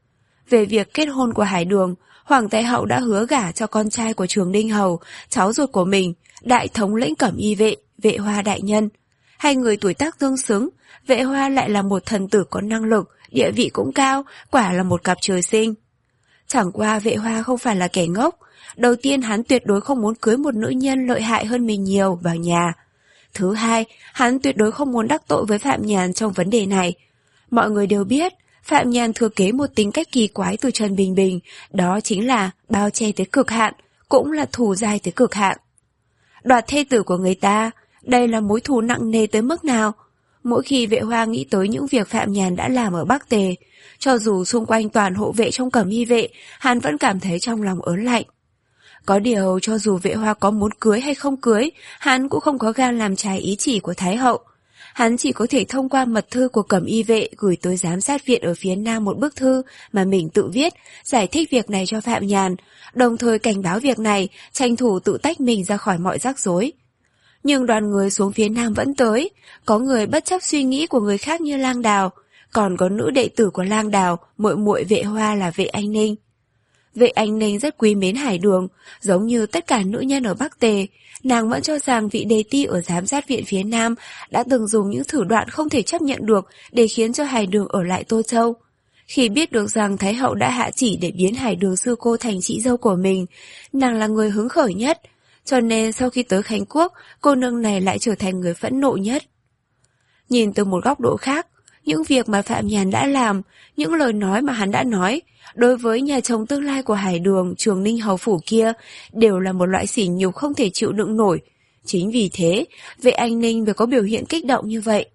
Về việc kết hôn của Hải Đường, Hoàng Thái Hậu đã hứa gả cho con trai của Trường Đinh Hầu, cháu ruột của mình, đại thống lĩnh Cẩm Y vệ, Vệ Hoa đại nhân. Hai người tuổi tác tương xứng, Vệ Hoa lại là một thần tử có năng lực, địa vị cũng cao, quả là một cặp trời sinh. Chẳng qua Vệ Hoa không phải là kẻ ngốc. Đầu tiên hắn tuyệt đối không muốn cưới một nữ nhân lợi hại hơn mình nhiều vào nhà. Thứ hai, hắn tuyệt đối không muốn đắc tội với Phạm Nhàn trong vấn đề này. Mọi người đều biết, Phạm Nhàn thừa kế một tính cách kỳ quái từ Trần Bình Bình, đó chính là bao che tới cực hạn, cũng là thù dai tới cực hạn. Đoạt thê tử của người ta, đây là mối thù nặng nề tới mức nào? Mỗi khi Vệ Hoa nghĩ tới những việc Phạm Nhàn đã làm ở Bắc Tề, cho dù xung quanh toàn hộ vệ trong Cẩm Y vệ, hắn vẫn cảm thấy trong lòng ớn lạnh. Có điều cho dù Vệ Hoa có muốn cưới hay không cưới, hắn cũng không có gan làm trái ý chỉ của Thái Hậu. Hắn chỉ có thể thông qua mật thư của Cẩm Y vệ gửi tới giám sát viện ở phía Nam một bức thư mà mình tự viết, giải thích việc này cho Phạm Nhàn, đồng thời cảnh báo việc này, tranh thủ tự tách mình ra khỏi mọi rắc rối. Nhưng đoàn người xuống phía Nam vẫn tới, có người bất chấp suy nghĩ của người khác như Lang Đào, còn có nữ đệ tử của Lang Đào, muội muội Vệ Hoa là Vệ Anh Ninh. Vệ Anh Ninh rất quý mến Hải Đường, giống như tất cả nữ nhân ở Bắc Tề, nàng vẫn cho rằng vị đề ti ở giám sát viện phía Nam đã từng dùng những thủ đoạn không thể chấp nhận được để khiến cho Hải Đường ở lại Tô Châu. Khi biết được rằng Thái Hậu đã hạ chỉ để biến Hải Đường sư cô thành chị dâu của mình, nàng là người hứng khởi nhất, cho nên sau khi tới Khánh Quốc, cô nương này lại trở thành người phẫn nộ nhất. Nhìn từ một góc độ khác, những việc mà Phạm Nhàn đã làm, những lời nói mà hắn đã nói, đối với nhà chồng tương lai của Hải Đường, Trường Ninh Hầu phủ kia, đều là một loại sỉ nhục không thể chịu đựng nổi. Chính vì thế, Vệ Anh Ninh mới có biểu hiện kích động như vậy.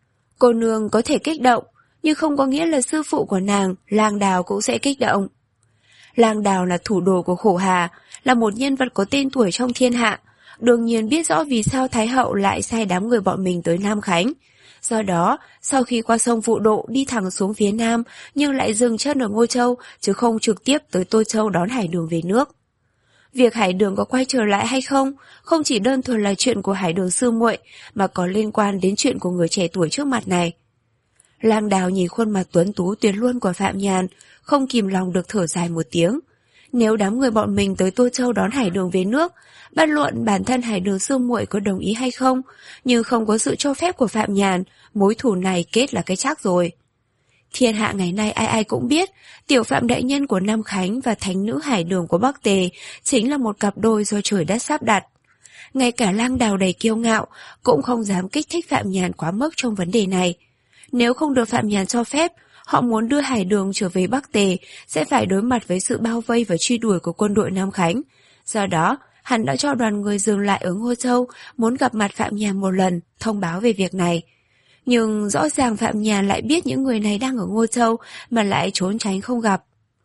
Cô nương có thể kích động, nhưng không có nghĩa là sư phụ của nàng, Lang Đào cũng sẽ kích động. Lang Đào là thủ đồ của Khổ Hà, là một nhân vật có tên tuổi trong thiên hạ, đương nhiên biết rõ vì sao Thái Hậu lại sai đám người bọn mình tới Nam Khánh. Do đó, sau khi qua sông Vụ Độ đi thẳng xuống phía Nam, nhưng lại dừng chân ở Ngô Châu, chứ không trực tiếp tới Tô Châu đón Hải Đường về nước. Việc Hải Đường có quay trở lại hay không, không chỉ đơn thuần là chuyện của Hải Đường sư muội, mà còn liên quan đến chuyện của người trẻ tuổi trước mặt này. Lang Đào nhìn khuôn mặt tuấn tú tuyệt luân của Phạm Nhàn, không kìm lòng được thở dài một tiếng. Nếu đám người bọn mình tới Tô Châu đón Hải Đường về nước, bất luận bản thân Hải Đường sư muội có đồng ý hay không, nhưng không có sự cho phép của Phạm Nhàn, mối thù này kết là cái chắc rồi. Thiên hạ ngày nay ai ai cũng biết, tiểu Phạm đại nhân của Nam Khánh và thánh nữ Hải Đường của Bắc Tề chính là một cặp đôi do trời đất sắp đặt. Ngay cả Lang Đào đầy kiêu ngạo cũng không dám kích thích Phạm Nhàn quá mức trong vấn đề này. Nếu không được Phạm Nhàn cho phép, họ muốn đưa Hải Đường trở về Bắc Tề sẽ phải đối mặt với sự bao vây và truy đuổi của quân đội Nam Khánh. Do đó, hắn đã cho đoàn người dừng lại ở Ngô Châu, muốn gặp mặt Phạm Nhàn một lần, thông báo về việc này. Nhưng rõ ràng Phạm Nhàn lại biết những người này đang ở Ngô Châu mà lại trốn tránh không gặp.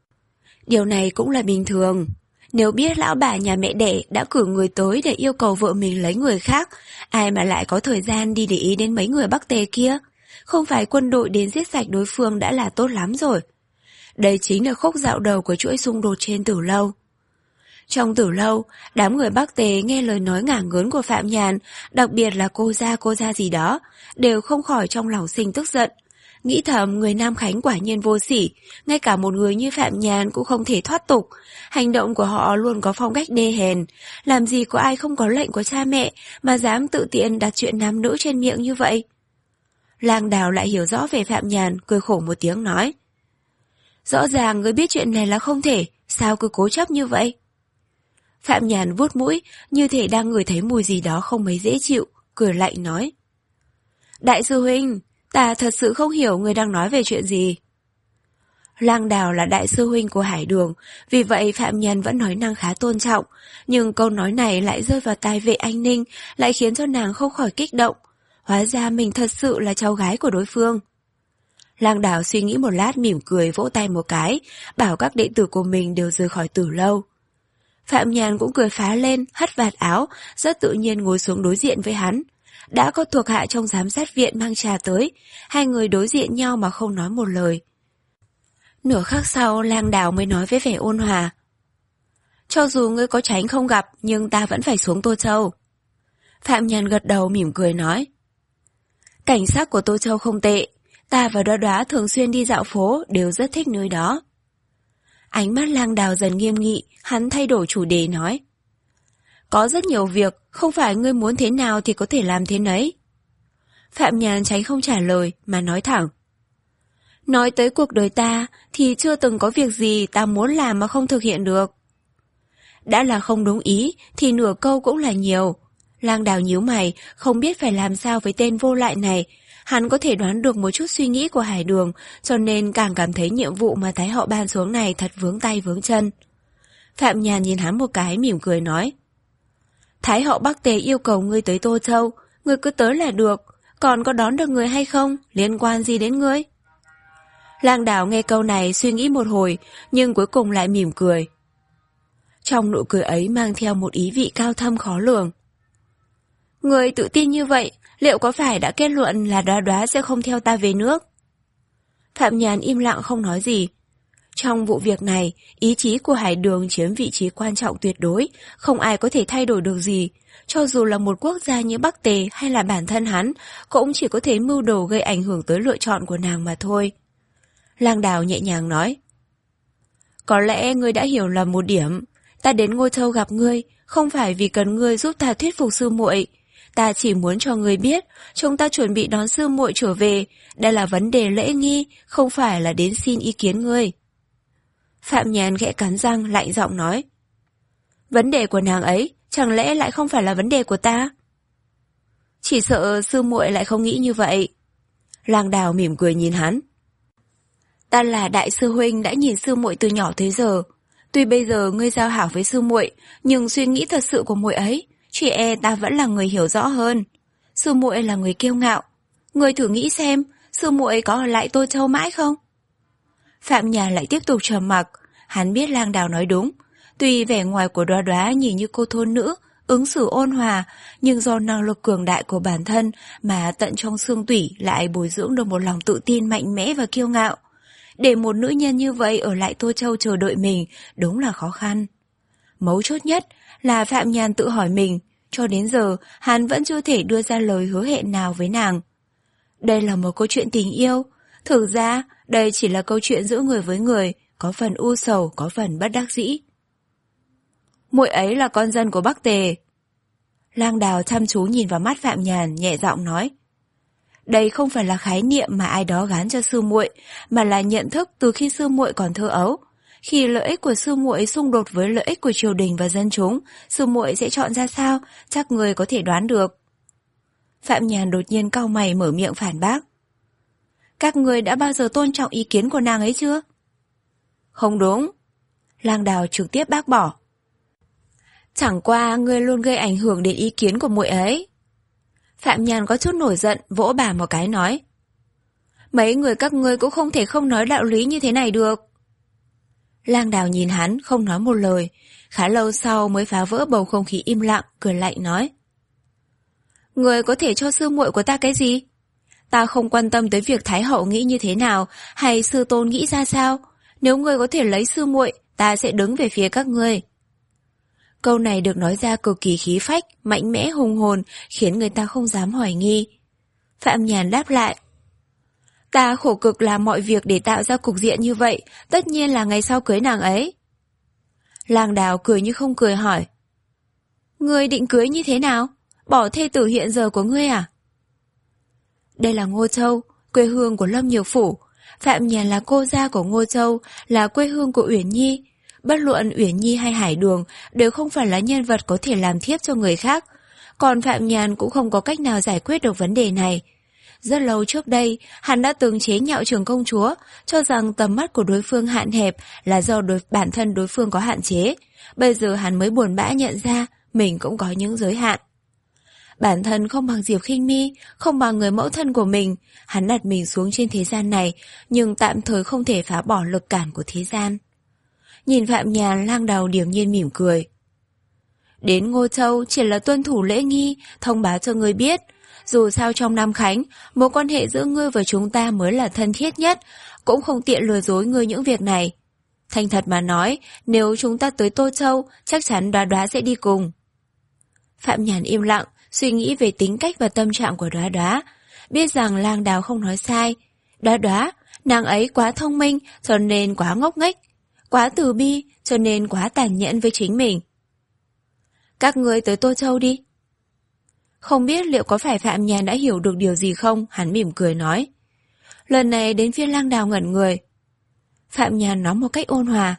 Điều này cũng là bình thường. Nếu biết lão bà nhà mẹ đẻ đã cử người tới để yêu cầu vợ mình lấy người khác, ai mà lại có thời gian đi để ý đến mấy người Bắc Tề kia? Không phải quân đội đến giết sạch đối phương đã là tốt lắm rồi. Đây chính là khúc dạo đầu của chuỗi xung đột trên Tử Lâu. Trong Tử Lâu, đám người Bắc Tề nghe lời nói ngả ngớn của Phạm Nhàn, đặc biệt là cô gia cô gia gì đó, đều không khỏi trong lòng sinh tức giận. Nghĩ thầm người Nam Khánh quả nhiên vô sỉ, ngay cả một người như Phạm Nhàn cũng không thể thoát tục. Hành động của họ luôn có phong cách đê hèn, làm gì có ai không có lệnh của cha mẹ mà dám tự tiện đặt chuyện nam nữ trên miệng như vậy. Lang Đào lại hiểu rõ về Phạm Nhàn, cười khổ một tiếng nói. Rõ ràng người biết chuyện này là không thể, sao cứ cố chấp như vậy? Phạm Nhàn vuốt mũi, như thể đang ngửi thấy mùi gì đó không mấy dễ chịu, cười lạnh nói. Đại sư huynh, ta thật sự không hiểu người đang nói về chuyện gì. Lang Đào là đại sư huynh của Hải Đường, vì vậy Phạm Nhàn vẫn nói năng khá tôn trọng, nhưng câu nói này lại rơi vào tai Vệ Anh Ninh, lại khiến cho nàng không khỏi kích động. Hóa ra mình thật sự là cháu gái của đối phương. Lang Đào suy nghĩ một lát mỉm cười vỗ tay một cái, bảo các đệ tử của mình đều rời khỏi Tử Lâu. Phạm Nhàn cũng cười phá lên, hất vạt áo, rất tự nhiên ngồi xuống đối diện với hắn. Đã có thuộc hạ trong giám sát viện mang trà tới, hai người đối diện nhau mà không nói một lời. Nửa khắc sau, Lang Đào mới nói với vẻ ôn hòa. Cho dù ngươi có tránh không gặp, nhưng ta vẫn phải xuống Tô Châu. Phạm Nhàn gật đầu mỉm cười nói. Cảnh sắc của Tô Châu không tệ, ta và Đóa Đóa thường xuyên đi dạo phố, đều rất thích nơi đó. Ánh mắt Lang Đào dần nghiêm nghị, hắn thay đổi chủ đề nói. Có rất nhiều việc, không phải ngươi muốn thế nào thì có thể làm thế nấy. Phạm Nhàn tránh không trả lời, mà nói thẳng. Nói tới cuộc đời ta, thì chưa từng có việc gì ta muốn làm mà không thực hiện được. Đã là không đúng ý, thì nửa câu cũng là nhiều. Lang Đào nhíu mày, không biết phải làm sao với tên vô lại này. Hắn có thể đoán được một chút suy nghĩ của Hải Đường, cho nên càng cảm thấy nhiệm vụ mà Thái Hậu ban xuống này thật vướng tay vướng chân. Phạm Nhàn nhìn hắn một cái mỉm cười nói. Thái Hậu Bắc Tề yêu cầu ngươi tới Tô Châu, ngươi cứ tới là được, còn có đón được người hay không, liên quan gì đến ngươi? Lang Đào nghe câu này suy nghĩ một hồi, nhưng cuối cùng lại mỉm cười. Trong nụ cười ấy mang theo một ý vị cao thâm khó lường. Ngươi tự tin như vậy, liệu có phải đã kết luận là Đóa Đóa sẽ không theo ta về nước? Phạm Nhàn im lặng không nói gì. Trong vụ việc này, ý chí của Hải Đường chiếm vị trí quan trọng tuyệt đối, không ai có thể thay đổi được gì. Cho dù là một quốc gia như Bắc Tề hay là bản thân hắn, cũng chỉ có thể mưu đồ gây ảnh hưởng tới lựa chọn của nàng mà thôi. Lang Đào nhẹ nhàng nói. Có lẽ ngươi đã hiểu lầm một điểm. Ta đến Ngô Châu gặp ngươi, không phải vì cần ngươi giúp ta thuyết phục sư muội. Ta chỉ muốn cho ngươi biết, chúng ta chuẩn bị đón sư muội trở về. Đây là vấn đề lễ nghi, không phải là đến xin ý kiến ngươi. Phạm Nhàn khẽ cắn răng, lạnh giọng nói. Vấn đề của nàng ấy, chẳng lẽ lại không phải là vấn đề của ta? Chỉ sợ sư muội lại không nghĩ như vậy. Lang Đào mỉm cười nhìn hắn. Ta là đại sư huynh đã nhìn sư muội từ nhỏ tới giờ. Tuy bây giờ ngươi giao hảo với sư muội, nhưng suy nghĩ thật sự của muội ấy, chỉ e ta vẫn là người hiểu rõ hơn. Sư muội là người kiêu ngạo. Ngươi thử nghĩ xem, sư muội có ở lại Tô Châu mãi không? Phạm Nhàn lại tiếp tục trầm mặc. Hắn biết Lang Đào nói đúng. Tuy vẻ ngoài của Đóa Đóa nhìn như cô thôn nữ, ứng xử ôn hòa, nhưng do năng lực cường đại của bản thân mà tận trong xương tủy lại bồi dưỡng được một lòng tự tin mạnh mẽ và kiêu ngạo. Để một nữ nhân như vậy ở lại Tô Châu chờ đợi mình đúng là khó khăn. Mấu chốt nhất là Phạm Nhàn tự hỏi mình, cho đến giờ hắn vẫn chưa thể đưa ra lời hứa hẹn nào với nàng. Đây là một câu chuyện tình yêu. Thực ra đây chỉ là câu chuyện giữa người với người, có phần u sầu, có phần bất đắc dĩ. Muội ấy là con dân của Bắc Tề. Lang Đào chăm chú nhìn vào mắt Phạm Nhàn, nhẹ giọng nói. Đây không phải là khái niệm mà ai đó gán cho sư muội, mà là nhận thức từ khi sư muội còn thơ ấu. Khi lợi ích của sư muội xung đột với lợi ích của triều đình và dân chúng, sư muội sẽ chọn ra sao, chắc người có thể đoán được. Phạm Nhàn đột nhiên cau mày mở miệng phản bác. Các người đã bao giờ tôn trọng ý kiến của nàng ấy chưa? Không đúng. Lang Đào trực tiếp bác bỏ. Chẳng qua ngươi luôn gây ảnh hưởng đến ý kiến của muội ấy. Phạm Nhàn có chút nổi giận, vỗ bà một cái nói. Mấy người các ngươi cũng không thể không nói đạo lý như thế này được. Lang Đào nhìn hắn, không nói một lời. Khá lâu sau mới phá vỡ bầu không khí im lặng, cười lạnh nói. Ngươi có thể cho sư muội của ta cái gì? Ta không quan tâm tới việc Thái Hậu nghĩ như thế nào, hay sư tôn nghĩ ra sao. Nếu ngươi có thể lấy sư muội, ta sẽ đứng về phía các ngươi. Câu này được nói ra cực kỳ khí phách, mạnh mẽ hùng hồn, khiến người ta không dám hoài nghi. Phạm Nhàn đáp lại. Ta khổ cực làm mọi việc để tạo ra cục diện như vậy, tất nhiên là ngày sau cưới nàng ấy. Lang Đào cười như không cười hỏi. Ngươi định cưới như thế nào? Bỏ thê tử hiện giờ của ngươi à? Đây là Ngô Châu, quê hương của Lâm Nhược Phủ. Phạm Nhàn là cô gia của Ngô Châu, là quê hương của Uyển Nhi. Bất luận Uyển Nhi hay Hải Đường đều không phải là nhân vật có thể làm thiếp cho người khác. Còn Phạm Nhàn cũng không có cách nào giải quyết được vấn đề này. Rất lâu trước đây, hắn đã từng chế nhạo Trường công chúa, cho rằng tầm mắt của đối phương hạn hẹp là do đối, bản thân đối phương có hạn chế. Bây giờ hắn mới buồn bã nhận ra mình cũng có những giới hạn. Bản thân không bằng Diệp Khinh Mi, không bằng người mẫu thân của mình, hắn đặt mình xuống trên thế gian này, nhưng tạm thời không thể phá bỏ lực cản của thế gian. Nhìn Phạm Nhàn, Lang Đào điềm nhiên mỉm cười. Đến Ngô Châu chỉ là tuân thủ lễ nghi, thông báo cho ngươi biết. Dù sao trong năm khánh, mối quan hệ giữa ngươi và chúng ta mới là thân thiết nhất, cũng không tiện lừa dối ngươi những việc này. Thành thật mà nói, nếu chúng ta tới Tô Châu, chắc chắn Đoá Đoá sẽ đi cùng. Phạm Nhàn im lặng, suy nghĩ về tính cách và tâm trạng của Đoá Đoá. Biết rằng Lang Đào không nói sai. Đoá Đoá, nàng ấy quá thông minh cho nên quá ngốc nghếch, quá từ bi cho nên quá tàn nhẫn với chính mình. Các ngươi tới Tô Châu đi. Không biết liệu có phải Phạm Nhàn đã hiểu được điều gì không, hắn mỉm cười nói. Lần này đến phiên Lang Đào ngẩn người. Phạm Nhàn nói một cách ôn hòa.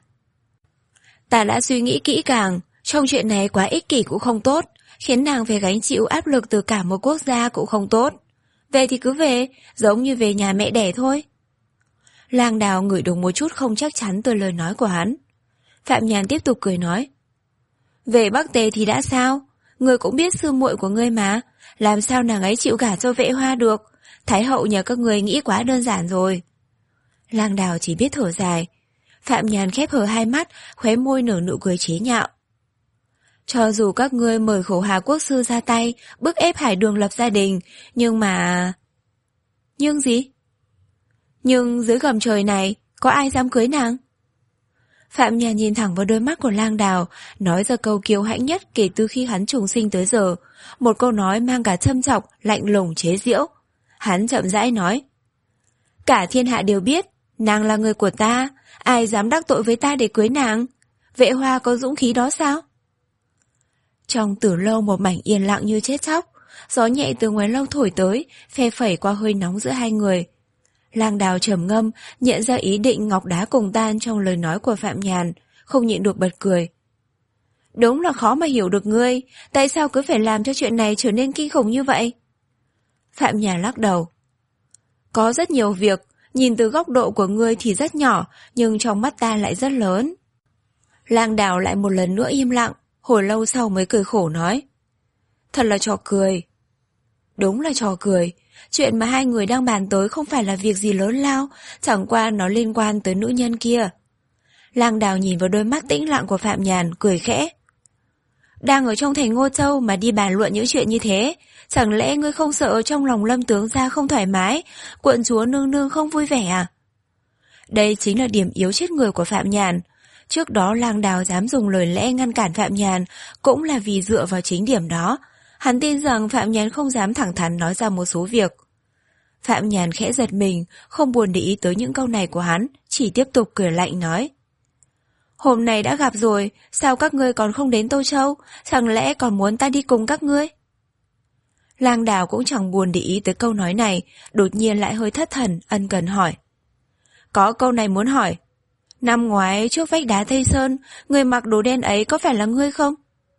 Ta đã suy nghĩ kỹ càng, trong chuyện này quá ích kỷ cũng không tốt, khiến nàng phải gánh chịu áp lực từ cả một quốc gia cũng không tốt. Về thì cứ về, giống như về nhà mẹ đẻ thôi. Lang Đào ngửi được một chút không chắc chắn từ lời nói của hắn. Phạm Nhàn tiếp tục cười nói. Về Bắc Tề thì đã sao? Ngươi cũng biết sư muội của ngươi mà, làm sao nàng ấy chịu gả cho Vệ Hoa được? Thái hậu nhờ các người nghĩ quá đơn giản rồi. Lang Đào chỉ biết thở dài. Phạm Nhàn khép hờ hai mắt, khóe môi nở nụ cười chế nhạo. Cho dù các ngươi mời Khổ Hà quốc sư ra tay, bức ép Hải Đường lập gia đình, nhưng mà... Nhưng gì? Nhưng dưới gầm trời này, có ai dám cưới nàng? Phạm Nhàn nhìn thẳng vào đôi mắt của Lang Đào, nói ra câu kiêu hãnh nhất kể từ khi hắn trùng sinh tới giờ. Một câu nói mang cả châm chọc, lạnh lùng chế giễu. Hắn chậm rãi nói. Cả thiên hạ đều biết, nàng là người của ta, ai dám đắc tội với ta để cưới nàng? Vệ Hoa có dũng khí đó sao? Trong tử lâu một mảnh yên lặng như chết chóc, gió nhẹ từ ngoài lâu thổi tới, phe phẩy qua hơi nóng giữa hai người. Lang Đào trầm ngâm, nhận ra ý định ngọc đá cùng tan trong lời nói của Phạm Nhàn, không nhịn được bật cười. Đúng là khó mà hiểu được ngươi, tại sao cứ phải làm cho chuyện này trở nên kinh khủng như vậy? Phạm Nhàn lắc đầu. Có rất nhiều việc, nhìn từ góc độ của ngươi thì rất nhỏ, nhưng trong mắt ta lại rất lớn. Lang Đào lại một lần nữa im lặng, hồi lâu sau mới cười khổ nói. Thật là trò cười. Đúng là trò cười. Chuyện mà hai người đang bàn tới không phải là việc gì lớn lao, chẳng qua nó liên quan tới nữ nhân kia. Lang Đào nhìn vào đôi mắt tĩnh lặng của Phạm Nhàn, cười khẽ. Đang ở trong thành Ngô Châu mà đi bàn luận những chuyện như thế, chẳng lẽ ngươi không sợ trong lòng Lâm tướng gia không thoải mái, quận chúa nương nương không vui vẻ à? Đây chính là điểm yếu chết người của Phạm Nhàn. Trước đó Lang Đào dám dùng lời lẽ ngăn cản Phạm Nhàn cũng là vì dựa vào chính điểm đó. Hắn tin rằng Phạm Nhàn không dám thẳng thắn nói ra một số việc. Phạm Nhàn khẽ giật mình, không buồn để ý tới những câu này của hắn, chỉ tiếp tục cười lạnh nói. Hôm nay đã gặp rồi, sao các ngươi còn không đến Tô Châu, chẳng lẽ còn muốn ta đi cùng các ngươi? Lang Đào cũng chẳng buồn để ý tới câu nói này, đột nhiên lại hơi thất thần, ân cần hỏi. Có câu này muốn hỏi. Năm ngoái trước vách đá Tây Sơn, người mặc đồ đen ấy có phải là ngươi không?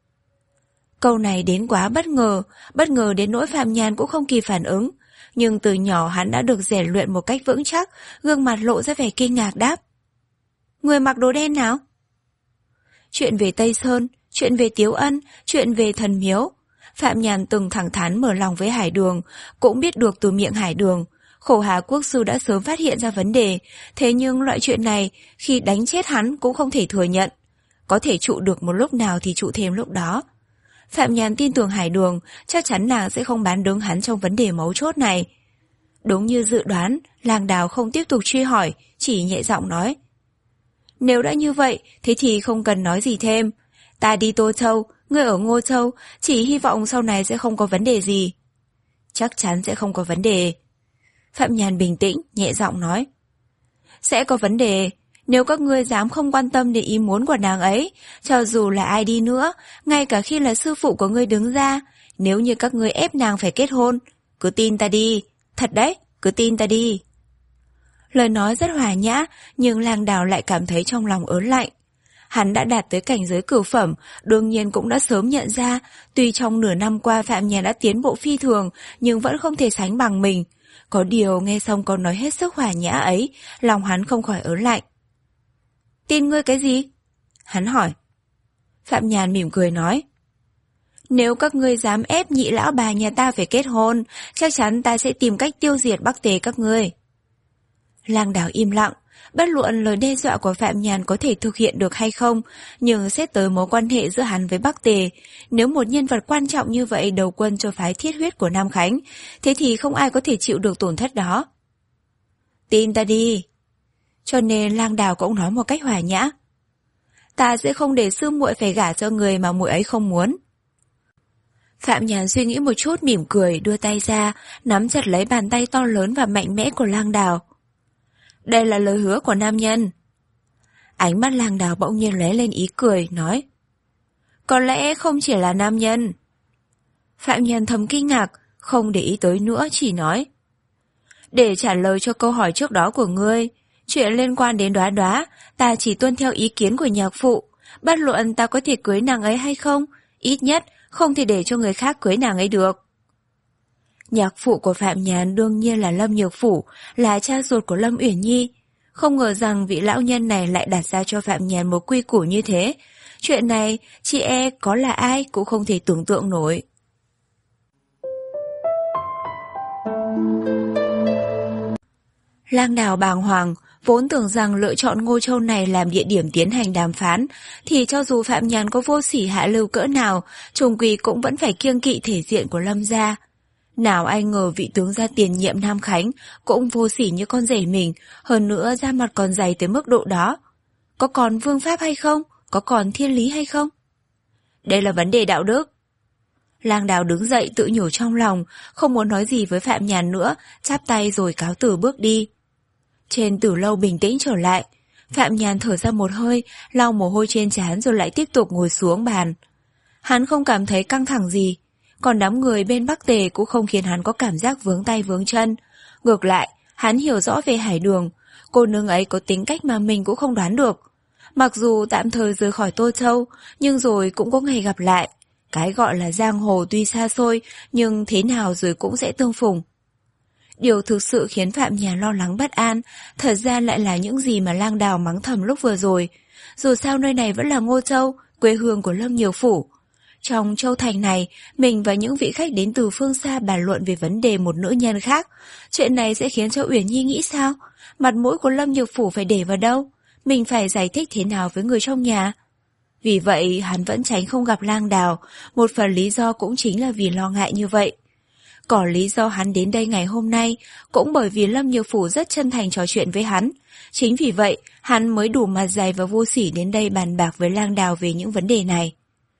Câu này đến quá bất ngờ, bất ngờ đến nỗi Phạm Nhàn cũng không kịp phản ứng. Nhưng từ nhỏ hắn đã được rèn luyện một cách vững chắc, gương mặt lộ ra vẻ kinh ngạc đáp. Người mặc đồ đen nào? Chuyện về Tây Sơn, chuyện về Tiếu Ân, chuyện về thần miếu. Phạm Nhàn từng thẳng thắn mở lòng với Hải Đường, cũng biết được từ miệng Hải Đường. Khổ Hà quốc sư đã sớm phát hiện ra vấn đề, thế nhưng loại chuyện này, khi đánh chết hắn cũng không thể thừa nhận. Có thể trụ được một lúc nào thì trụ thêm lúc đó. Phạm Nhàn tin tưởng Hải Đường, chắc chắn nàng sẽ không bán đứng hắn trong vấn đề mấu chốt này. Đúng như dự đoán, Lang Đào không tiếp tục truy hỏi, chỉ nhẹ giọng nói. Nếu đã như vậy, thế thì không cần nói gì thêm. Ta đi Tô Châu, ngươi ở Ngô Châu, chỉ hy vọng sau này sẽ không có vấn đề gì. Chắc chắn sẽ không có vấn đề. Phạm Nhàn bình tĩnh, nhẹ giọng nói. Sẽ có vấn đề. Nếu các ngươi dám không quan tâm đến ý muốn của nàng ấy, cho dù là ai đi nữa, ngay cả khi là sư phụ của ngươi đứng ra, nếu như các ngươi ép nàng phải kết hôn, cứ tin ta đi. Thật đấy, cứ tin ta đi. Lời nói rất hòa nhã, nhưng Lang Đào lại cảm thấy trong lòng ớn lạnh. Hắn đã đạt tới cảnh giới cửu phẩm, đương nhiên cũng đã sớm nhận ra, tuy trong nửa năm qua Phạm Nhàn đã tiến bộ phi thường, nhưng vẫn không thể sánh bằng mình. Có điều nghe xong câu nói hết sức hòa nhã ấy, lòng hắn không khỏi ớn lạnh. Tin ngươi cái gì? Hắn hỏi. Phạm Nhàn mỉm cười nói. Nếu các ngươi dám ép nhị lão bà nhà ta phải kết hôn, chắc chắn ta sẽ tìm cách tiêu diệt Bắc Tề các ngươi. Lang Đào im lặng, Bất luận lời đe dọa của Phạm Nhàn có thể thực hiện được hay không, nhưng xét tới mối quan hệ giữa hắn với Bắc Tề, nếu một nhân vật quan trọng như vậy đầu quân cho phái thiết huyết của Nam Khánh, thế thì không ai có thể chịu được tổn thất đó. Tin ta đi. Cho nên Lang Đào cũng nói một cách hòa nhã. Ta sẽ không để sư muội phải gả cho người mà muội ấy không muốn. Phạm Nhàn suy nghĩ một chút mỉm cười, đưa tay ra, nắm chặt lấy bàn tay to lớn và mạnh mẽ của Lang Đào. Đây là lời hứa của nam nhân. Ánh mắt Lang Đào bỗng nhiên lóe lên ý cười, nói. Có lẽ không chỉ là nam nhân. Phạm Nhàn thầm kinh ngạc, không để ý tới nữa, chỉ nói. Để trả lời cho câu hỏi trước đó của ngươi, chuyện liên quan đến Đoá Đoá, ta chỉ tuân theo ý kiến của nhạc phụ. Bất luận ta có thể cưới nàng ấy hay không, ít nhất không thể để cho người khác cưới nàng ấy được. Nhạc phụ của Phạm Nhàn đương nhiên là Lâm Nhược Phủ, là cha ruột của Lâm Uyển Nhi. Không ngờ rằng vị lão nhân này lại đặt ra cho Phạm Nhàn một quy củ như thế. Chuyện này, chị e có là ai cũng không thể tưởng tượng nổi. Lang Đào bàng hoàng, vốn tưởng rằng lựa chọn Ngô Châu này làm địa điểm tiến hành đàm phán, thì cho dù Phạm Nhàn có vô sỉ hạ lưu cỡ nào, chung quy cũng vẫn phải kiêng kỵ thể diện của Lâm gia. Nào ai ngờ vị tướng gia tiền nhiệm Nam Khánh cũng vô sỉ như con rể mình, hơn nữa da mặt còn dày tới mức độ đó. Có còn vương pháp hay không? Có còn thiên lý hay không? Đây là vấn đề đạo đức. Lang Đào đứng dậy tự nhủ trong lòng, không muốn nói gì với Phạm Nhàn nữa, chắp tay rồi cáo từ bước đi. Trên tử lâu bình tĩnh trở lại, Phạm Nhàn thở ra một hơi, lau mồ hôi trên trán rồi lại tiếp tục ngồi xuống bàn. Hắn không cảm thấy căng thẳng gì, còn đám người bên Bắc Tề cũng không khiến hắn có cảm giác vướng tay vướng chân. Ngược lại, hắn hiểu rõ về Hải Đường, cô nương ấy có tính cách mà mình cũng không đoán được. Mặc dù tạm thời rời khỏi Tô Châu, nhưng rồi cũng có ngày gặp lại. Cái gọi là giang hồ tuy xa xôi, nhưng thế nào rồi cũng sẽ tương phùng. Điều thực sự khiến Phạm Nhàn lo lắng bất an, thật ra lại là những gì mà Lang Đào mắng thầm lúc vừa rồi. Dù sao nơi này vẫn là Ngô Châu, quê hương của Lâm Nhiều Phủ. Trong châu thành này, mình và những vị khách đến từ phương xa bàn luận về vấn đề một nữ nhân khác. Chuyện này sẽ khiến cho Uyển Nhi nghĩ sao? Mặt mũi của Lâm Nhược Phủ phải để vào đâu? Mình phải giải thích thế nào với người trong nhà? Vì vậy, hắn vẫn tránh không gặp Lang Đào, một phần lý do cũng chính là vì lo ngại như vậy. Còn lý do hắn đến đây ngày hôm nay cũng bởi vì Lâm Nhược Phủ rất chân thành trò chuyện với hắn. Chính vì vậy, hắn mới đủ mặt dày và vô sỉ đến đây bàn bạc với Lang Đào về những vấn đề này.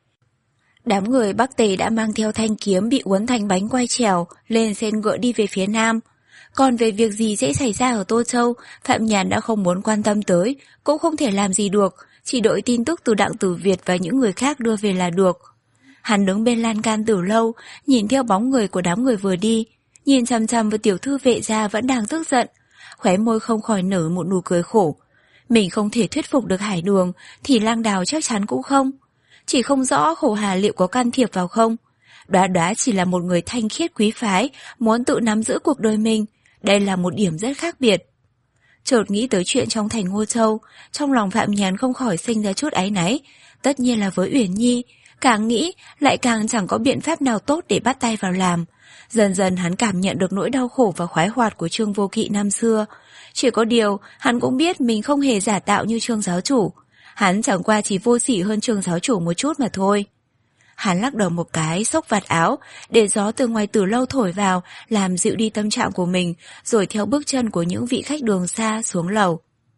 Đám người Bắc Tề đã mang theo thanh kiếm bị uốn thành bánh quay trèo, lên xe ngựa đi về phía nam. Còn về việc gì sẽ xảy ra ở Tô Châu, Phạm Nhàn đã không muốn quan tâm tới, cũng không thể làm gì được, chỉ đợi tin tức từ Đặng Tử Việt và những người khác đưa về là được. Hắn đứng bên lan can từ lâu, nhìn theo bóng người của đám người vừa đi, nhìn chằm chằm vào tiểu thư vệ gia vẫn đang tức giận, khóe môi không khỏi nở một nụ cười khổ. Mình không thể thuyết phục được Hải Đường, thì Lang Đào chắc chắn cũng không. Chỉ không rõ Khổ Hà liệu có can thiệp vào không. Đoá Đoá chỉ là một người thanh khiết quý phái, muốn tự nắm giữ cuộc đời mình. Đây là một điểm rất khác biệt. Chợt nghĩ tới chuyện trong thành Ngô Châu, trong lòng Phạm Nhàn không khỏi sinh ra chút áy náy. Tất nhiên là với Uyển Nhi, càng nghĩ lại càng chẳng có biện pháp nào tốt để bắt tay vào làm. Dần dần hắn cảm nhận được nỗi đau khổ và khoái hoạt của Trương Vô Kỵ năm xưa. Chỉ có điều, hắn cũng biết mình không hề giả tạo như Trương giáo chủ. Hắn chẳng qua chỉ vô sỉ hơn Trương giáo chủ một chút mà thôi. Hắn lắc đầu một cái, xốc vạt áo, để gió từ ngoài từ lâu thổi vào, làm dịu đi tâm trạng của mình, rồi theo bước chân của những vị khách đường xa xuống lầu.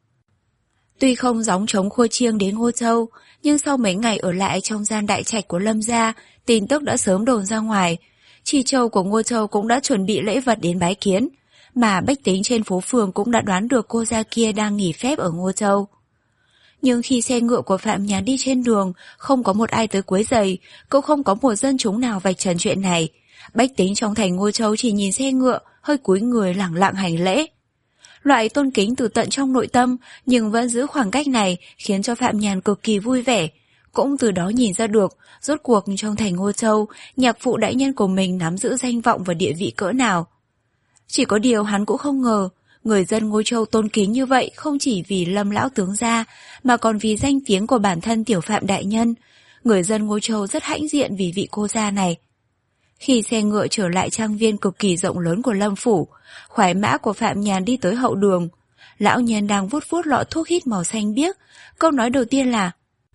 Tuy không gióng trống khua chiêng đến Ngô Châu, nhưng sau mấy ngày ở lại trong gian đại trạch của Lâm gia, tin tức đã sớm đồn ra ngoài. Chi Châu của Ngô Châu cũng đã chuẩn bị lễ vật đến bái kiến, mà bách tính trên phố phường cũng đã đoán được cô gia kia đang nghỉ phép ở Ngô Châu. Nhưng khi xe ngựa của Phạm Nhàn đi trên đường, không có một ai tới quấy rầy, cũng không có một dân chúng nào vạch trần chuyện này. Bách tính trong thành Ngô Châu chỉ nhìn xe ngựa, hơi cúi người lẳng lặng hành lễ. Loại tôn kính từ tận trong nội tâm, nhưng vẫn giữ khoảng cách này, khiến cho Phạm Nhàn cực kỳ vui vẻ. Cũng từ đó nhìn ra được, rốt cuộc trong thành Ngô Châu, nhạc phụ đại nhân của mình nắm giữ danh vọng và địa vị cỡ nào. Chỉ có điều hắn cũng không ngờ, người dân Ngô Châu tôn kính như vậy không chỉ vì Lâm lão tướng gia, mà còn vì danh tiếng của bản thân tiểu Phạm đại nhân. Người dân Ngô Châu rất hãnh diện vì vị cô gia này. Khi xe ngựa trở lại trang viên cực kỳ rộng lớn của Lâm phủ, khoái mã của Phạm Nhàn đi tới hậu đường. Lão nhân đang vuốt vuốt lọ thuốc hít màu xanh biếc. Câu nói đầu tiên là: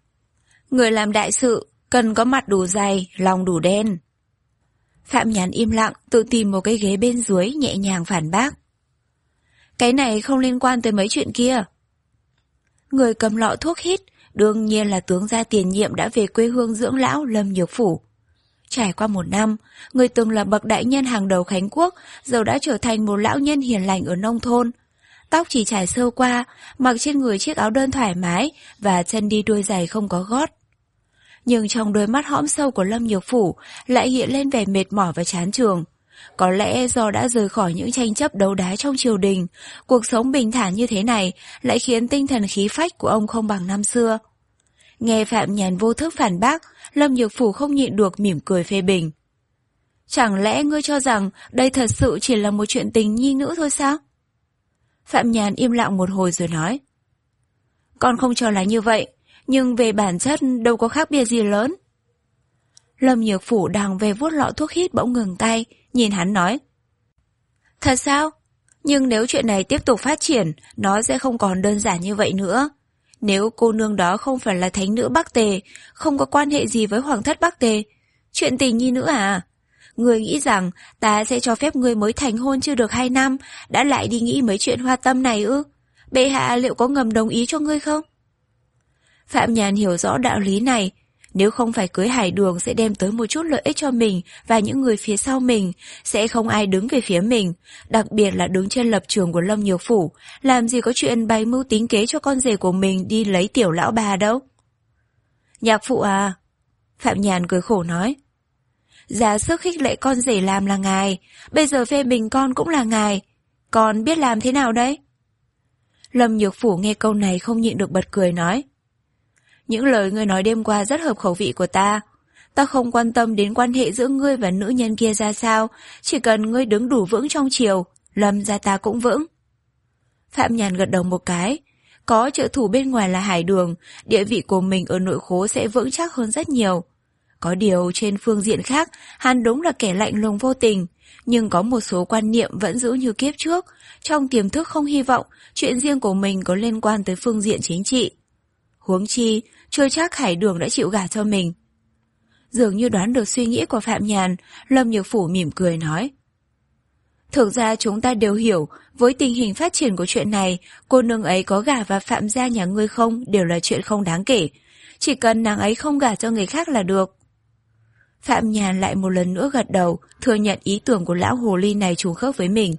người làm đại sự, cần có mặt đủ dày, lòng đủ đen. Phạm Nhàn im lặng, tự tìm một cái ghế bên dưới, nhẹ nhàng phản bác: cái này không liên quan tới mấy chuyện kia. Người cầm lọ thuốc hít đương nhiên là tướng gia tiền nhiệm đã về quê hương dưỡng lão Lâm Nhược Phủ. Trải qua một năm, người từng là bậc đại nhân hàng đầu Khánh Quốc giờ đã trở thành một lão nhân hiền lành ở nông thôn. Tóc chỉ trải sơ qua, mặc trên người chiếc áo đơn thoải mái và chân đi đôi giày không có gót. Nhưng trong đôi mắt hõm sâu của Lâm Nhược Phủ lại hiện lên vẻ mệt mỏi và chán chường. Có lẽ do đã rời khỏi những tranh chấp đấu đá trong triều đình, cuộc sống bình thản như thế này lại khiến tinh thần khí phách của ông không bằng năm xưa. Nghe Phạm Nhàn vô thức phản bác, Lâm Nhược Phủ không nhịn được mỉm cười phê bình. Chẳng lẽ ngươi cho rằng đây thật sự chỉ là một chuyện tình nhi nữ thôi sao? Phạm Nhàn im lặng một hồi rồi nói: con không cho là như vậy, nhưng về bản chất đâu có khác biệt gì lớn. Lâm Nhược Phủ đang về vuốt lọ thuốc hít bỗng ngừng tay, nhìn hắn nói: thật sao? Nhưng nếu chuyện này tiếp tục phát triển, nó sẽ không còn đơn giản như vậy nữa. Nếu cô nương đó không phải là thánh nữ Bắc Tề, không có quan hệ gì với hoàng thất Bắc Tề, chuyện tình nhi nữ à? Ngươi nghĩ rằng ta sẽ cho phép ngươi mới thành hôn chưa được hai năm đã lại đi nghĩ mấy chuyện hoa tâm này ư? Bệ hạ liệu có ngầm đồng ý cho ngươi không? Phạm Nhàn hiểu rõ đạo lý này. Nếu không phải cưới Hải Đường sẽ đem tới một chút lợi ích cho mình và những người phía sau mình, sẽ không ai đứng về phía mình, đặc biệt là đứng trên lập trường của Lâm Nhược Phủ, làm gì có chuyện bày mưu tính kế cho con rể của mình đi lấy tiểu lão bà đâu. Nhạc phụ à? Phạm Nhàn cười khổ nói. Giá sức khích lệ con rể làm là ngài, bây giờ phê bình con cũng là ngài, con biết làm thế nào đấy? Lâm Nhược Phủ nghe câu này không nhịn được bật cười nói. Những lời ngươi nói đêm qua rất hợp khẩu vị của ta. Ta không quan tâm đến quan hệ giữa ngươi và nữ nhân kia ra sao, chỉ cần ngươi đứng đủ vững trong triều, Lâm gia ta cũng vững. Phạm Nhàn gật đầu một cái. Có trợ thủ bên ngoài là Hải Đường, địa vị của mình ở nội khố sẽ vững chắc hơn rất nhiều. Có điều trên phương diện khác, hắn đúng là kẻ lạnh lùng vô tình, nhưng có một số quan niệm vẫn giữ như kiếp trước, trong tiềm thức không hy vọng chuyện riêng của mình có liên quan tới phương diện chính trị. Huống chi, chưa chắc Hải Đường đã chịu gả cho mình. Dường như đoán được suy nghĩ của Phạm Nhàn, Lâm Nhược Phủ mỉm cười nói. Thực ra chúng ta đều hiểu, với tình hình phát triển của chuyện này, cô nương ấy có gả vào Phạm gia nhà ngươi không đều là chuyện không đáng kể. Chỉ cần nàng ấy không gả cho người khác là được. Phạm Nhàn lại một lần nữa gật đầu, thừa nhận ý tưởng của lão hồ ly này trùng khớp với mình.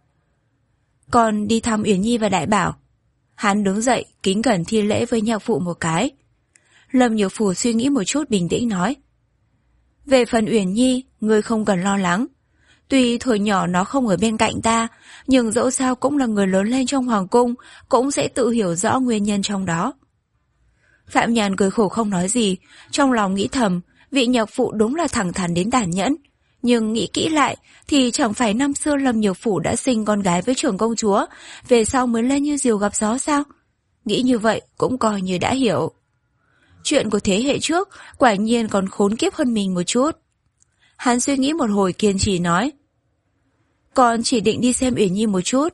Còn đi thăm Uyển Nhi và Đại Bảo. Hắn đứng dậy, kính cẩn thi lễ với nhạc phụ một cái. Lâm Nhược Phủ suy nghĩ một chút bình tĩnh nói. Về phần Uyển Nhi, ngươi không cần lo lắng. Tuy thời nhỏ nó không ở bên cạnh ta, nhưng dẫu sao cũng là người lớn lên trong hoàng cung, cũng sẽ tự hiểu rõ nguyên nhân trong đó. Phạm Nhàn cười khổ không nói gì, trong lòng nghĩ thầm, vị nhạc phụ đúng là thẳng thắn đến tàn nhẫn. Nhưng nghĩ kỹ lại, thì chẳng phải năm xưa Lâm Nhược Phủ đã sinh con gái với trưởng công chúa, về sau mới lên như diều gặp gió sao? Nghĩ như vậy cũng coi như đã hiểu. Chuyện của thế hệ trước quả nhiên còn khốn kiếp hơn mình một chút. Hắn suy nghĩ một hồi kiên trì nói. Con chỉ định đi xem Uyển Nhi một chút.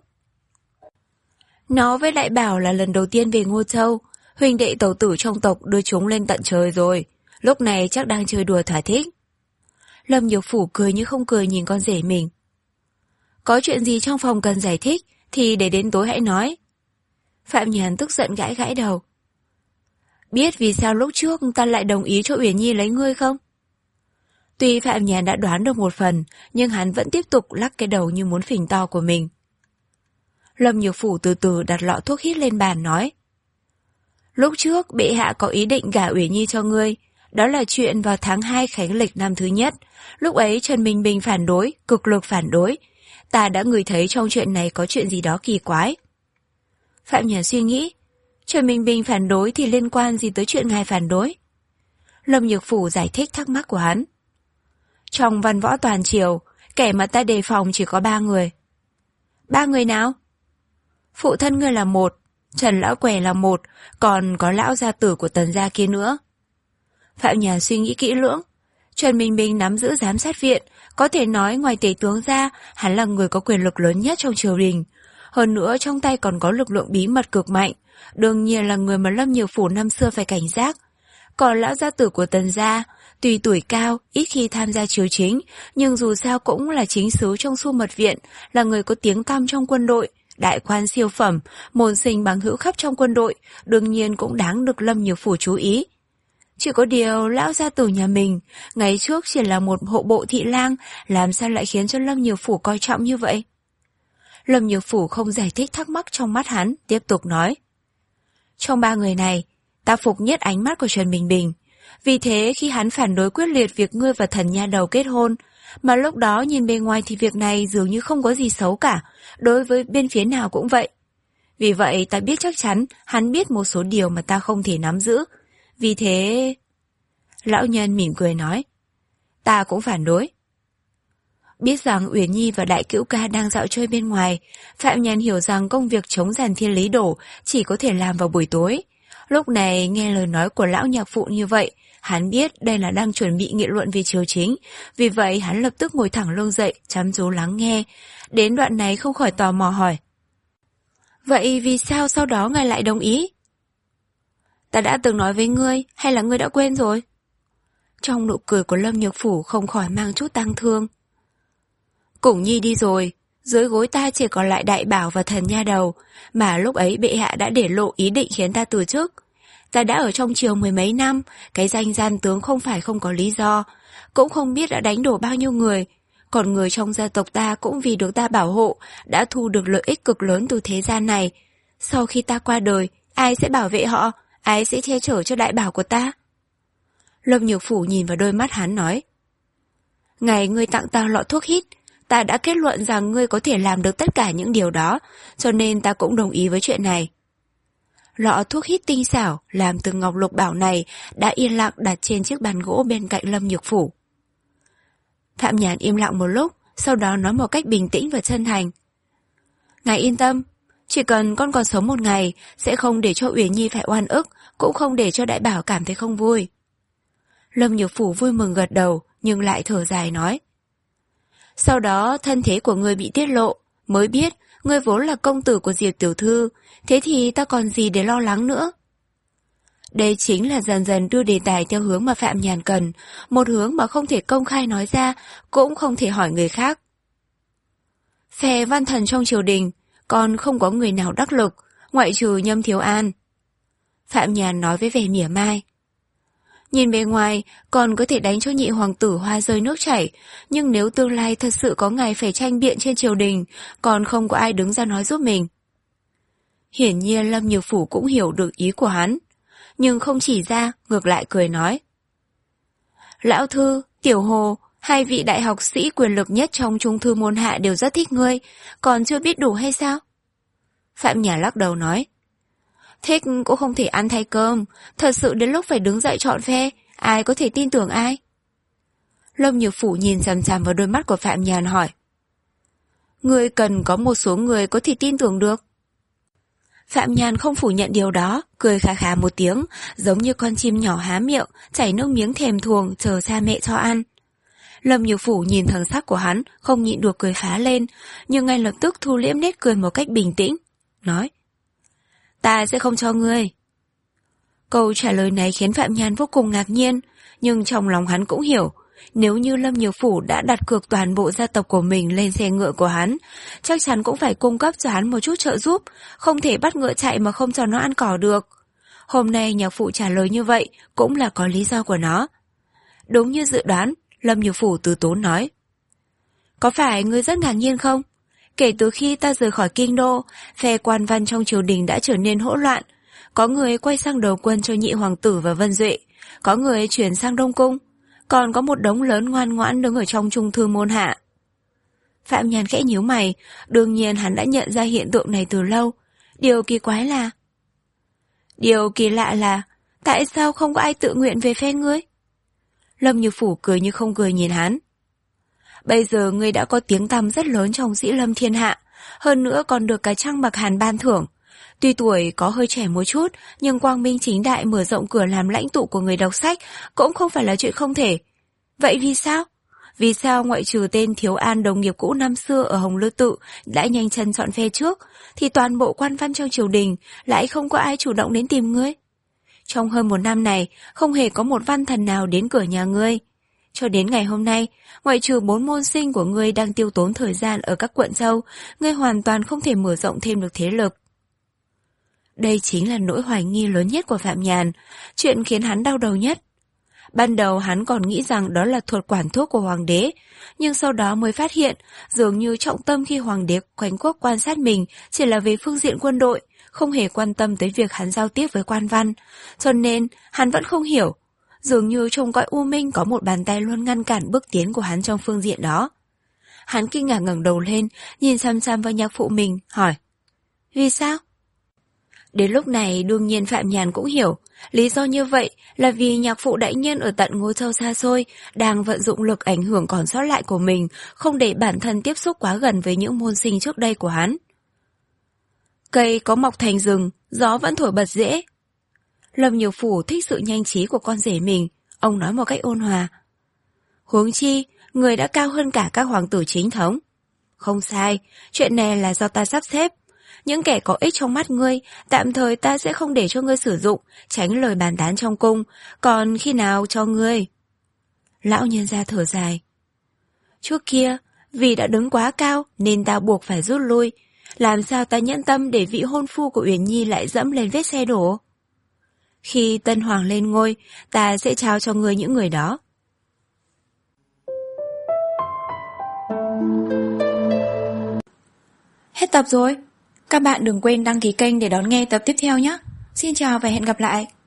Nó với Đại Bảo là lần đầu tiên về Ngô Châu, huynh đệ tẩu tử trong tộc đưa chúng lên tận trời rồi, lúc này chắc đang chơi đùa thỏa thích. Lâm Nhược Phủ cười như không cười nhìn con rể mình. Có chuyện gì trong phòng cần giải thích thì để đến tối hãy nói. Phạm Nhàn tức giận gãi gãi đầu. Biết vì sao lúc trước ta lại đồng ý cho Uyển Nhi lấy ngươi không? Tuy Phạm Nhàn đã đoán được một phần, nhưng hắn vẫn tiếp tục lắc cái đầu như muốn phình to của mình. Lâm Nhược Phủ từ từ đặt lọ thuốc hít lên bàn nói. Lúc trước bệ hạ có ý định gả Uyển Nhi cho ngươi, đó là chuyện vào tháng hai khánh lịch năm thứ nhất. Lúc ấy Trần Minh Bình phản đối, cực lực phản đối. Ta đã ngửi thấy trong chuyện này có chuyện gì đó kỳ quái. Phạm Nhàn suy nghĩ, Trần Minh Bình phản đối thì liên quan gì tới chuyện ngài phản đối? Lâm Nhược Phủ giải thích thắc mắc của hắn. Trong văn võ toàn triều, kẻ mà ta đề phòng chỉ có ba người. Ba người nào? Phụ thân ngươi là một, Trần Lão Què là một, còn có lão gia tử của Tần gia kia nữa. Phạm Nhàn suy nghĩ kỹ lưỡng. Trần Minh Bình nắm giữ giám sát viện, có thể nói ngoài tể tướng ra, hắn là người có quyền lực lớn nhất trong triều đình. Hơn nữa trong tay còn có lực lượng bí mật cực mạnh, đương nhiên là người mà Lâm Nhược Phủ năm xưa phải cảnh giác. Còn lão gia tử của Tần gia, tuy tuổi cao, ít khi tham gia chiếu chính, nhưng dù sao cũng là chính sứ trong Xu Mật Viện, là người có tiếng tăm trong quân đội, đại quan siêu phẩm, môn sinh bằng hữu khắp trong quân đội, đương nhiên cũng đáng được Lâm Nhược Phủ chú ý. Chỉ có điều lão gia tử nhà mình, ngày trước chỉ là một hộ bộ thị lang, làm sao lại khiến cho Lâm Nhược Phủ coi trọng như vậy? Lâm Nhược Phủ không giải thích thắc mắc trong mắt hắn, tiếp tục nói. Trong ba người này, ta phục nhất ánh mắt của Trần Bình Bình. Vì thế khi hắn phản đối quyết liệt việc ngươi và thần nha đầu kết hôn, mà lúc đó nhìn bên ngoài thì việc này dường như không có gì xấu cả, đối với bên phía nào cũng vậy. Vì vậy ta biết chắc chắn hắn biết một số điều mà ta không thể nắm giữ. Vì thế... Lão nhân mỉm cười nói. Ta cũng phản đối. Biết rằng Uyển Nhi và Đại Cữu Ca đang dạo chơi bên ngoài, Phạm Nhàn hiểu rằng công việc chống giàn thiên lý đổ chỉ có thể làm vào buổi tối. Lúc này nghe lời nói của lão nhạc phụ như vậy, hắn biết đây là đang chuẩn bị nghị luận về chiếu chính, vì vậy hắn lập tức ngồi thẳng lưng dậy, chăm chú lắng nghe. Đến đoạn này không khỏi tò mò hỏi. Vậy vì sao sau đó ngài lại đồng ý? Ta đã từng nói với ngươi, hay là ngươi đã quên rồi? Trong nụ cười của Lâm Nhược Phủ không khỏi mang chút tang thương. Củng Nhi đi rồi, dưới gối ta chỉ còn lại Đại Bảo và thần nha đầu, mà lúc ấy bệ hạ đã để lộ ý định khiến ta từ chức. Ta đã ở trong triều mười mấy năm, cái danh gian tướng không phải không có lý do, cũng không biết đã đánh đổ bao nhiêu người, còn người trong gia tộc ta cũng vì được ta bảo hộ, đã thu được lợi ích cực lớn từ thế gian này. Sau khi ta qua đời, ai sẽ bảo vệ họ, ai sẽ che chở cho Đại Bảo của ta? Lâm Nhược Phủ nhìn vào đôi mắt hắn nói. Ngày ngươi tặng ta lọ thuốc hít, ta đã kết luận rằng ngươi có thể làm được tất cả những điều đó, cho nên ta cũng đồng ý với chuyện này. Lọ thuốc hít tinh xảo làm từ ngọc lục bảo này đã yên lặng đặt trên chiếc bàn gỗ bên cạnh Lâm Nhược Phủ. Phạm Nhàn im lặng một lúc, sau đó nói một cách bình tĩnh và chân thành. Ngài yên tâm, chỉ cần con còn sống một ngày, sẽ không để cho Uyển Nhi phải oan ức, cũng không để cho Đại Bảo cảm thấy không vui. Lâm Nhược Phủ vui mừng gật đầu, nhưng lại thở dài nói. Sau đó thân thế của ngươi bị tiết lộ, mới biết ngươi vốn là công tử của Diệp tiểu thư, thế thì ta còn gì để lo lắng nữa. Đây chính là dần dần đưa đề tài theo hướng mà Phạm Nhàn cần, một hướng mà không thể công khai nói ra, cũng không thể hỏi người khác. Phe văn thần trong triều đình, còn không có người nào đắc lực, ngoại trừ Nhâm Thiếu An. Phạm Nhàn nói với vẻ mỉa mai. Nhìn bề ngoài, còn có thể đánh cho nhị hoàng tử hoa rơi nước chảy, nhưng nếu tương lai thật sự có ngày phải tranh biện trên triều đình, còn không có ai đứng ra nói giúp mình. Hiển nhiên Lâm Nhược Phủ cũng hiểu được ý của hắn, nhưng không chỉ ra, ngược lại cười nói. Lão Thư, Tiểu Hồ, hai vị đại học sĩ quyền lực nhất trong trung thư môn hạ đều rất thích ngươi, còn chưa biết đủ hay sao? Phạm Nhã lắc đầu nói. Thích cũng không thể ăn thay cơm, thật sự đến lúc phải đứng dậy chọn phe, ai có thể tin tưởng ai? Lâm Nhược Phủ nhìn chằm chằm vào đôi mắt của Phạm Nhàn hỏi. Ngươi cần có một số người có thể tin tưởng được. Phạm Nhàn không phủ nhận điều đó, cười khà khà một tiếng, giống như con chim nhỏ há miệng, chảy nước miếng thèm thuồng chờ cha mẹ cho ăn. Lâm Nhược Phủ nhìn thần sắc của hắn, không nhịn được cười phá lên, nhưng ngay lập tức thu liễm nét cười một cách bình tĩnh, nói. Ta sẽ không cho ngươi. Câu trả lời này khiến Phạm Nhàn vô cùng ngạc nhiên, nhưng trong lòng hắn cũng hiểu, nếu như Lâm Nhược Phủ đã đặt cược toàn bộ gia tộc của mình lên xe ngựa của hắn, chắc chắn cũng phải cung cấp cho hắn một chút trợ giúp, không thể bắt ngựa chạy mà không cho nó ăn cỏ được. Hôm nay nhạc phụ trả lời như vậy cũng là có lý do của nó. Đúng như dự đoán, Lâm Nhược Phủ từ tốn nói. Có phải ngươi rất ngạc nhiên không? Kể từ khi ta rời khỏi kinh đô, phe quan văn trong triều đình đã trở nên hỗn loạn. Có người quay sang đầu quân cho nhị hoàng tử và Vân Duệ, có người chuyển sang Đông Cung, còn có một đống lớn ngoan ngoãn đứng ở trong trung thư môn hạ. Phạm Nhàn khẽ nhíu mày, đương nhiên hắn đã nhận ra hiện tượng này từ lâu. Điều kỳ quái là... Điều kỳ lạ là, tại sao không có ai tự nguyện về phe ngươi? Lâm Như Phủ cười như không cười nhìn hắn. Bây giờ ngươi đã có tiếng tăm rất lớn trong Dĩ Lâm thiên hạ, hơn nữa còn được cái Trăng Bạc Hàn ban thưởng. Tuy tuổi có hơi trẻ một chút, nhưng quang minh chính đại mở rộng cửa làm lãnh tụ của người đọc sách cũng không phải là chuyện không thể. Vậy vì sao? vì sao ngoại trừ tên Thiếu An đồng nghiệp cũ năm xưa ở Hồng Lư Tự đã nhanh chân chọn phe trước, thì toàn bộ quan văn trong triều đình lại không có ai chủ động đến tìm ngươi. Trong hơn một năm này, không hề có một văn thần nào đến cửa nhà ngươi. Cho đến ngày hôm nay, ngoại trừ bốn môn sinh của ngươi đang tiêu tốn thời gian ở các quận châu, ngươi hoàn toàn không thể mở rộng thêm được thế lực. Đây chính là nỗi hoài nghi lớn nhất của Phạm Nhàn, chuyện khiến hắn đau đầu nhất. Ban đầu hắn còn nghĩ rằng đó là thuật quản thuốc của hoàng đế, nhưng sau đó mới phát hiện dường như trọng tâm khi hoàng đế quanh quốc quan sát mình chỉ là về phương diện quân đội, không hề quan tâm tới việc hắn giao tiếp với quan văn, cho nên hắn vẫn không hiểu. Dường như trong cõi u minh có một bàn tay luôn ngăn cản bước tiến của hắn trong phương diện đó. Hắn kinh ngạc ngẩng đầu lên, nhìn chăm chăm vào nhạc phụ mình, hỏi: Vì sao? Đến lúc này đương nhiên Phạm Nhàn cũng hiểu, lý do như vậy là vì nhạc phụ đại nhân ở tận Ngô Châu xa xôi đang vận dụng lực ảnh hưởng còn sót lại của mình, không để bản thân tiếp xúc quá gần với những môn sinh trước đây của hắn. Cây có mọc thành rừng, gió vẫn thổi bật rễ. Lâm Nhiều Phủ thích sự nhanh trí của con rể mình, ông nói một cách ôn hòa. Huống chi, người đã cao hơn cả các hoàng tử chính thống. Không sai, chuyện này là do ta sắp xếp. Những kẻ có ích trong mắt ngươi, tạm thời ta sẽ không để cho ngươi sử dụng, tránh lời bàn tán trong cung, còn khi nào cho ngươi? Lão nhân gia thở dài. Trước kia, vì đã đứng quá cao nên ta buộc phải rút lui. Làm sao ta nhẫn tâm để vị hôn phu của Uyển Nhi lại dẫm lên vết xe đổ? Khi tân hoàng lên ngôi, ta sẽ trao cho ngươi những người đó. Hết tập rồi. Các bạn đừng quên đăng ký kênh để đón nghe tập tiếp theo nhé. Xin chào và hẹn gặp lại.